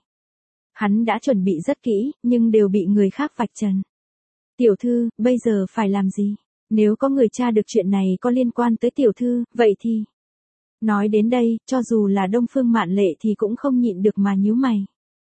Hắn đã chuẩn bị rất kỹ, nhưng đều bị người khác vạch trần. Tiểu thư, bây giờ phải làm gì? Nếu có người tra được chuyện này có liên quan tới tiểu thư, vậy thì... Nói đến đây, cho dù là Đông Phương Mạn Lệ thì cũng không nhịn được mà nhíu mày.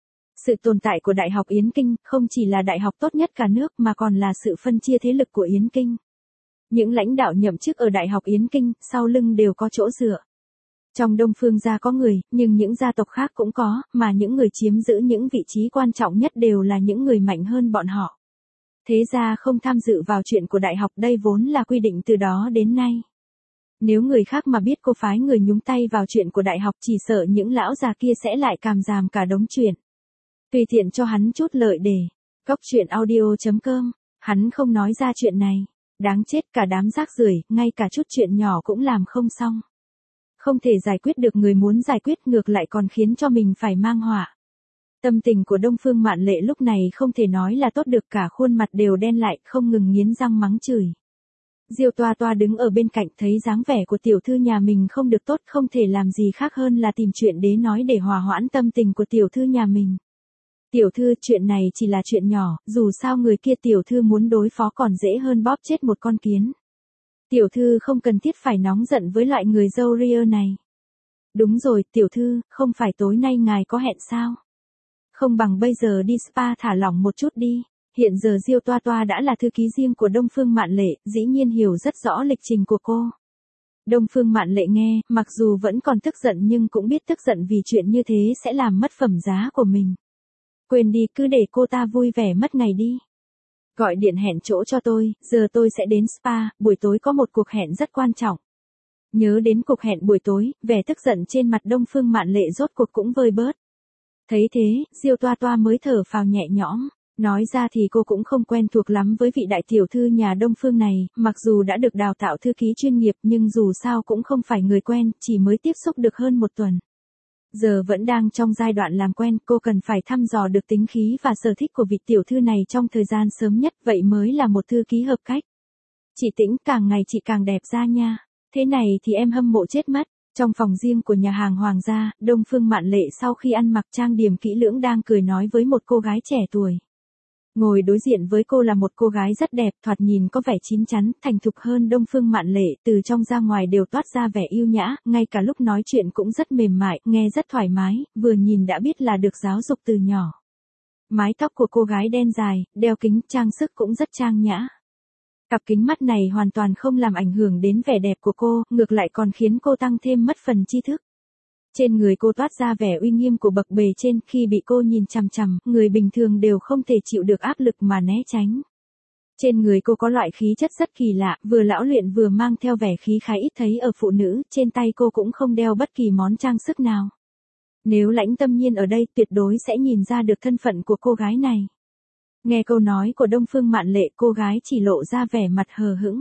Sự tồn tại của Đại học Yến Kinh không chỉ là đại học tốt nhất cả nước mà còn là sự phân chia thế lực của Yến Kinh. Những lãnh đạo nhậm chức ở Đại học Yến Kinh, sau lưng đều có chỗ dựa. Trong Đông Phương gia có người, nhưng những gia tộc khác cũng có, mà những người chiếm giữ những vị trí quan trọng nhất đều là những người mạnh hơn bọn họ. Thế gia không tham dự vào chuyện của đại học, đây vốn là quy định từ đó đến nay. Nếu người khác mà biết cô phái người nhúng tay vào chuyện của đại học chỉ sợ những lão già kia sẽ lại càm ràm cả đống chuyện. Tùy tiện cho hắn chút lợi để. Cóc truyện audio.com, hắn không nói ra chuyện này. Đáng chết, cả đám rác rưởi, ngay cả chút chuyện nhỏ cũng làm không xong. Không thể giải quyết được người muốn giải quyết, ngược lại còn khiến cho mình phải mang họa. Tâm tình của Đông Phương Mạn Lệ lúc này không thể nói là tốt được, cả khuôn mặt đều đen lại, không ngừng nghiến răng mắng chửi. Diêu Toa Toa đứng ở bên cạnh thấy dáng vẻ của tiểu thư nhà mình không được tốt, không thể làm gì khác hơn là tìm chuyện đế nói để hòa hoãn tâm tình của tiểu thư nhà mình. Tiểu thư, chuyện này chỉ là chuyện nhỏ, dù sao người kia tiểu thư muốn đối phó còn dễ hơn bóp chết một con kiến. Tiểu thư không cần thiết phải nóng giận với loại người dâu ria này. Đúng rồi, tiểu thư, không phải tối nay ngài có hẹn sao? Không bằng bây giờ đi spa thả lỏng một chút đi. Hiện giờ Diêu Toa Toa đã là thư ký riêng của Đông Phương Mạn Lệ, dĩ nhiên hiểu rất rõ lịch trình của cô. Đông Phương Mạn Lệ nghe, mặc dù vẫn còn tức giận nhưng cũng biết tức giận vì chuyện như thế sẽ làm mất phẩm giá của mình. Quên đi, cứ để cô ta vui vẻ mất ngày đi. Gọi điện hẹn chỗ cho tôi, giờ tôi sẽ đến spa, buổi tối có một cuộc hẹn rất quan trọng. Nhớ đến cuộc hẹn buổi tối, vẻ tức giận trên mặt Đông Phương Mạn Lệ rốt cuộc cũng vơi bớt. Thấy thế, Diêu Toa Toa mới thở phào nhẹ nhõm. Nói ra thì cô cũng không quen thuộc lắm với vị đại tiểu thư nhà Đông Phương này, mặc dù đã được đào tạo thư ký chuyên nghiệp nhưng dù sao cũng không phải người quen, chỉ mới tiếp xúc được hơn một tuần. Giờ vẫn đang trong giai đoạn làm quen, cô cần phải thăm dò được tính khí và sở thích của vị tiểu thư này trong thời gian sớm nhất, vậy mới là một thư ký hợp cách. Chị Tĩnh, càng ngày chị càng đẹp ra nha. Thế này thì em hâm mộ chết mất. Trong phòng riêng của nhà hàng Hoàng gia, Đông Phương Mạn Lệ sau khi ăn mặc trang điểm kỹ lưỡng đang cười nói với một cô gái trẻ tuổi. Ngồi đối diện với cô là một cô gái rất đẹp, thoạt nhìn có vẻ chín chắn, thành thục hơn Đông Phương Mạn Lệ, từ trong ra ngoài đều toát ra vẻ yêu nhã, ngay cả lúc nói chuyện cũng rất mềm mại, nghe rất thoải mái, vừa nhìn đã biết là được giáo dục từ nhỏ. Mái tóc của cô gái đen dài, đeo kính, trang sức cũng rất trang nhã. Cặp kính mắt này hoàn toàn không làm ảnh hưởng đến vẻ đẹp của cô, ngược lại còn khiến cô tăng thêm mất phần tri thức. Trên người cô toát ra vẻ uy nghiêm của bậc bề trên, khi bị cô nhìn chằm chằm, người bình thường đều không thể chịu được áp lực mà né tránh. Trên người cô có loại khí chất rất kỳ lạ, vừa lão luyện vừa mang theo vẻ khí khái ít thấy ở phụ nữ, trên tay cô cũng không đeo bất kỳ món trang sức nào. Nếu Lãnh Tâm Nhiên ở đây tuyệt đối sẽ nhìn ra được thân phận của cô gái này. Nghe câu nói của Đông Phương Mạn Lệ, cô gái chỉ lộ ra vẻ mặt hờ hững.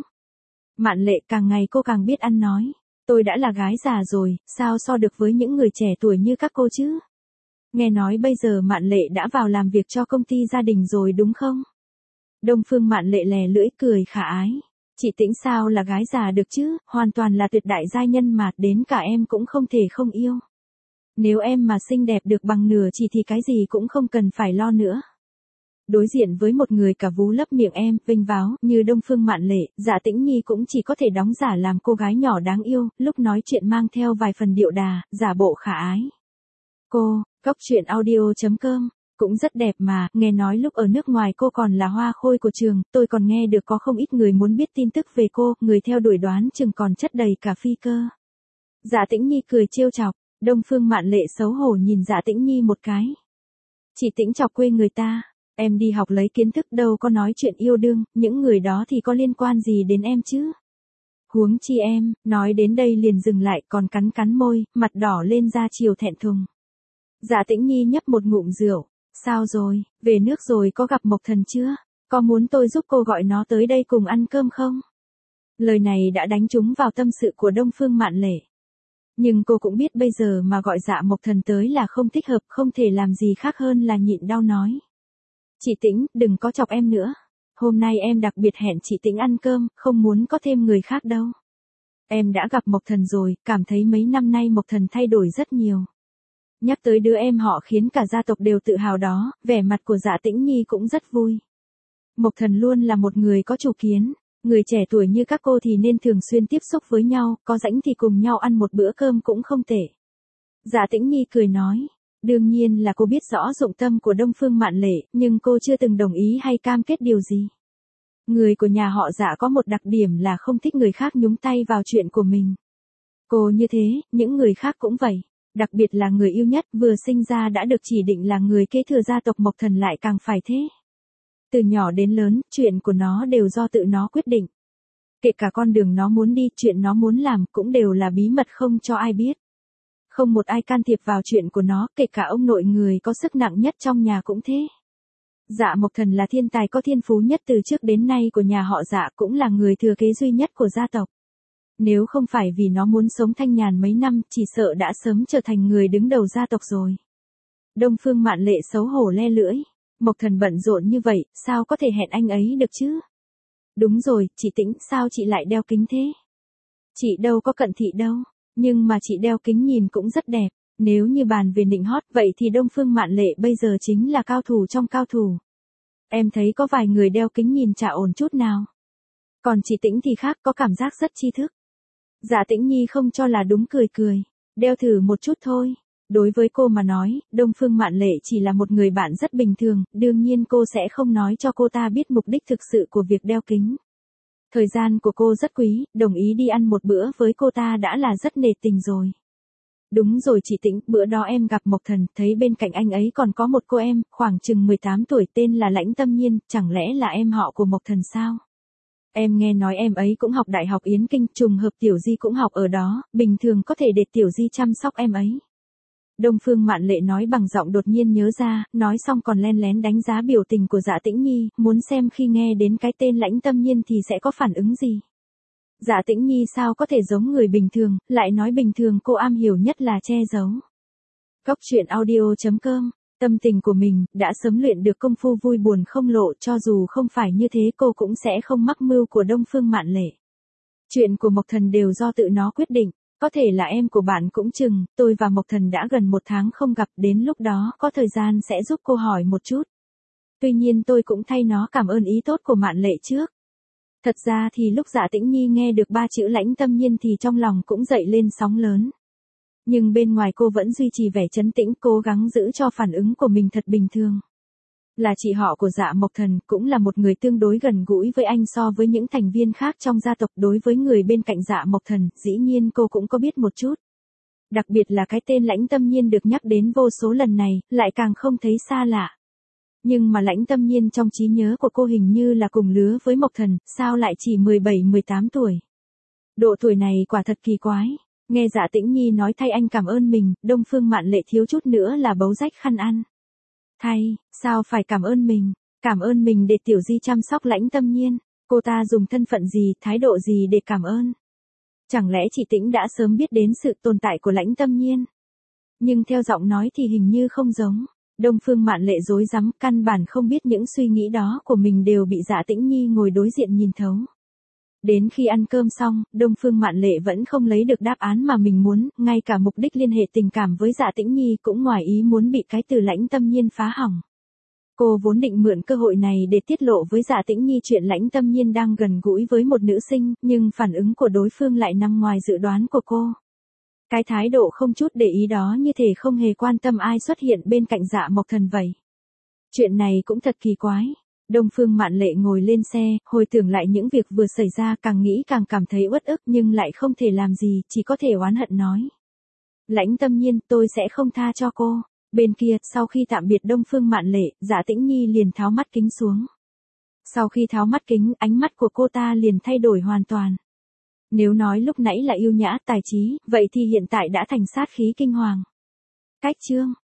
Mạn Lệ, càng ngày cô càng biết ăn nói. Tôi đã là gái già rồi, sao so được với những người trẻ tuổi như các cô chứ? Nghe nói bây giờ Mạn Lệ đã vào làm việc cho công ty gia đình rồi đúng không? Đông Phương Mạn Lệ lè lưỡi cười khả ái. Chị Tĩnh sao là gái già được chứ, hoàn toàn là tuyệt đại giai nhân mà, đến cả em cũng không thể không yêu. Nếu em mà xinh đẹp được bằng nửa chỉ thì cái gì cũng không cần phải lo nữa. Đối diện với một người cả vú lấp miệng em, vinh váo, như Đông Phương Mạn Lệ, Dạ Tĩnh Nhi cũng chỉ có thể đóng giả làm cô gái nhỏ đáng yêu, lúc nói chuyện mang theo vài phần điệu đà, giả bộ khả ái. Cô, Cóc truyện audio.com, cũng rất đẹp mà, nghe nói lúc ở nước ngoài cô còn là hoa khôi của trường, tôi còn nghe được có không ít người muốn biết tin tức về cô, người theo đuổi đoán chừng còn chất đầy cả phi cơ. Dạ Tĩnh Nhi cười trêu chọc, Đông Phương Mạn Lệ xấu hổ nhìn Dạ Tĩnh Nhi một cái. Chị Tĩnh chọc quê người ta. Em đi học lấy kiến thức đâu có nói chuyện yêu đương, những người đó thì có liên quan gì đến em chứ? Huống chi em, nói đến đây liền dừng lại còn cắn cắn môi, mặt đỏ lên ra chiều thẹn thùng. Dạ Tĩnh Nhi nhấp một ngụm rượu. Sao rồi, về nước rồi có gặp Mộc Thần chưa? Có muốn tôi giúp cô gọi nó tới đây cùng ăn cơm không? Lời này đã đánh trúng vào tâm sự của Đông Phương Mạn Lệ. Nhưng cô cũng biết bây giờ mà gọi Dạ Mộc Thần tới là không thích hợp, không thể làm gì khác hơn là nhịn đau nói. Chị Tĩnh, đừng có chọc em nữa. Hôm nay em đặc biệt hẹn chị Tĩnh ăn cơm, không muốn có thêm người khác đâu. Em đã gặp Mộc Thần rồi, cảm thấy mấy năm nay Mộc Thần thay đổi rất nhiều. Nhắc tới đứa em họ khiến cả gia tộc đều tự hào đó, vẻ mặt của Dạ Tĩnh Nhi cũng rất vui. Mộc Thần luôn là một người có chủ kiến, người trẻ tuổi như các cô thì nên thường xuyên tiếp xúc với nhau, có rảnh thì cùng nhau ăn một bữa cơm cũng không tệ. Dạ Tĩnh Nhi cười nói, đương nhiên là cô biết rõ dụng tâm của Đông Phương Mạn Lệ, nhưng cô chưa từng đồng ý hay cam kết điều gì. Người của nhà họ Dạ có một đặc điểm là không thích người khác nhúng tay vào chuyện của mình. Cô như thế, những người khác cũng vậy. Đặc biệt là người yêu nhất vừa sinh ra đã được chỉ định là người kế thừa gia tộc Mộc Thần lại càng phải thế. Từ nhỏ đến lớn, chuyện của nó đều do tự nó quyết định. Kể cả con đường nó muốn đi, chuyện nó muốn làm cũng đều là bí mật không cho ai biết. Không một ai can thiệp vào chuyện của nó, kể cả ông nội người có sức nặng nhất trong nhà cũng thế. Dạ Mộc Thần là thiên tài có thiên phú nhất từ trước đến nay của nhà họ Dạ, cũng là người thừa kế duy nhất của gia tộc. Nếu không phải vì nó muốn sống thanh nhàn mấy năm, chỉ sợ đã sớm trở thành người đứng đầu gia tộc rồi. Đông Phương Mạn Lệ xấu hổ le lưỡi. Mộc Thần bận rộn như vậy, sao có thể hẹn anh ấy được chứ? Đúng rồi, chị Tĩnh, sao chị lại đeo kính thế? Chị đâu có cận thị đâu, nhưng mà chị đeo kính nhìn cũng rất đẹp. Nếu như bàn về nịnh hót, vậy thì Đông Phương Mạn Lệ bây giờ chính là cao thủ trong cao thủ. Em thấy có vài người đeo kính nhìn chả ổn chút nào. Còn chị Tĩnh thì khác, có cảm giác rất tri thức. Dạ Tĩnh Nhi không cho là đúng cười cười. Đeo thử một chút thôi. Đối với cô mà nói, Đông Phương Mạn Lệ chỉ là một người bạn rất bình thường, đương nhiên cô sẽ không nói cho cô ta biết mục đích thực sự của việc đeo kính. Thời gian của cô rất quý, đồng ý đi ăn một bữa với cô ta đã là rất nể tình rồi. Đúng rồi chị Tĩnh, bữa đó em gặp Mộc Thần, thấy bên cạnh anh ấy còn có một cô em, khoảng chừng 18 tuổi tên là Lãnh Tâm Nhiên, chẳng lẽ là em họ của Mộc Thần sao? Em nghe nói em ấy cũng học Đại học Yến Kinh, trùng hợp Tiểu Di cũng học ở đó, bình thường có thể để Tiểu Di chăm sóc em ấy. Đông Phương Mạn Lệ nói bằng giọng đột nhiên nhớ ra, nói xong còn len lén đánh giá biểu tình của Dạ Tĩnh Nhi, muốn xem khi nghe đến cái tên Lãnh Tâm Nhiên thì sẽ có phản ứng gì. Dạ Tĩnh Nhi sao có thể giống người bình thường, lại nói bình thường cô am hiểu nhất là che giấu. Góc truyện audio.com, tâm tình của mình, đã sớm luyện được công phu vui buồn không lộ, cho dù không phải như thế cô cũng sẽ không mắc mưu của Đông Phương Mạn Lệ. Chuyện của Mộc Thần đều do tự nó quyết định, có thể là em của bạn cũng chừng, tôi và Mộc Thần đã gần 1 tháng không gặp, đến lúc đó có thời gian sẽ giúp cô hỏi một chút. Tuy nhiên tôi cũng thay nó cảm ơn ý tốt của Mạn Lệ trước. Thật ra thì lúc Dạ Tĩnh Nhi nghe được 3 chữ Lãnh Tâm Nhiên thì trong lòng cũng dậy lên sóng lớn. Nhưng bên ngoài cô vẫn duy trì vẻ trấn tĩnh, cố gắng giữ cho phản ứng của mình thật bình thường. Là chị họ của Dạ Mộc Thần, cũng là một người tương đối gần gũi với anh so với những thành viên khác trong gia tộc. Đối với người bên cạnh Dạ Mộc Thần, dĩ nhiên cô cũng có biết một chút. Đặc biệt là cái tên Lãnh Tâm Nhiên được nhắc đến vô số lần này, lại càng không thấy xa lạ. Nhưng mà Lãnh Tâm Nhiên trong trí nhớ của cô hình như là cùng lứa với Mộc Thần, sao lại chỉ 17-18 tuổi. Độ tuổi này quả thật kỳ quái. Nghe Dạ Tĩnh Nhi nói thay anh cảm ơn mình, Đông Phương Mạn Lệ thiếu chút nữa là bấu rách khăn ăn. Thay, sao phải cảm ơn mình để Tiểu Di chăm sóc Lãnh Tâm Nhiên, cô ta dùng thân phận gì, thái độ gì để cảm ơn. Chẳng lẽ chị Tĩnh đã sớm biết đến sự tồn tại của Lãnh Tâm Nhiên? Nhưng theo giọng nói thì hình như không giống. Đông Phương Mạn Lệ rối rắm, căn bản không biết những suy nghĩ đó của mình đều bị Dạ Tĩnh Nhi ngồi đối diện nhìn thấu. Đến khi ăn cơm xong, Đông Phương Mạn Lệ vẫn không lấy được đáp án mà mình muốn, ngay cả mục đích liên hệ tình cảm với Dạ Tĩnh Nhi cũng ngoài ý muốn bị cái từ Lãnh Tâm Nhiên phá hỏng. Cô vốn định mượn cơ hội này để tiết lộ với Dạ Tĩnh Nhi chuyện Lãnh Tâm Nhiên đang gần gũi với một nữ sinh, nhưng phản ứng của đối phương lại nằm ngoài dự đoán của cô. Cái thái độ không chút để ý đó như thể không hề quan tâm ai xuất hiện bên cạnh Dạ Mộc Thần vậy. Chuyện này cũng thật kỳ quái. Đông Phương Mạn Lệ ngồi lên xe, hồi tưởng lại những việc vừa xảy ra, càng nghĩ càng cảm thấy uất ức nhưng lại không thể làm gì, chỉ có thể oán hận nói. Lãnh Tâm Nhiên, tôi sẽ không tha cho cô. Bên kia, sau khi tạm biệt Đông Phương Mạn Lệ, Dạ Tĩnh Nhi liền tháo mắt kính xuống. Sau khi tháo mắt kính, ánh mắt của cô ta liền thay đổi hoàn toàn. Nếu nói lúc nãy là yêu nhã, tài trí, vậy thì hiện tại đã thành sát khí kinh hoàng. Cách chương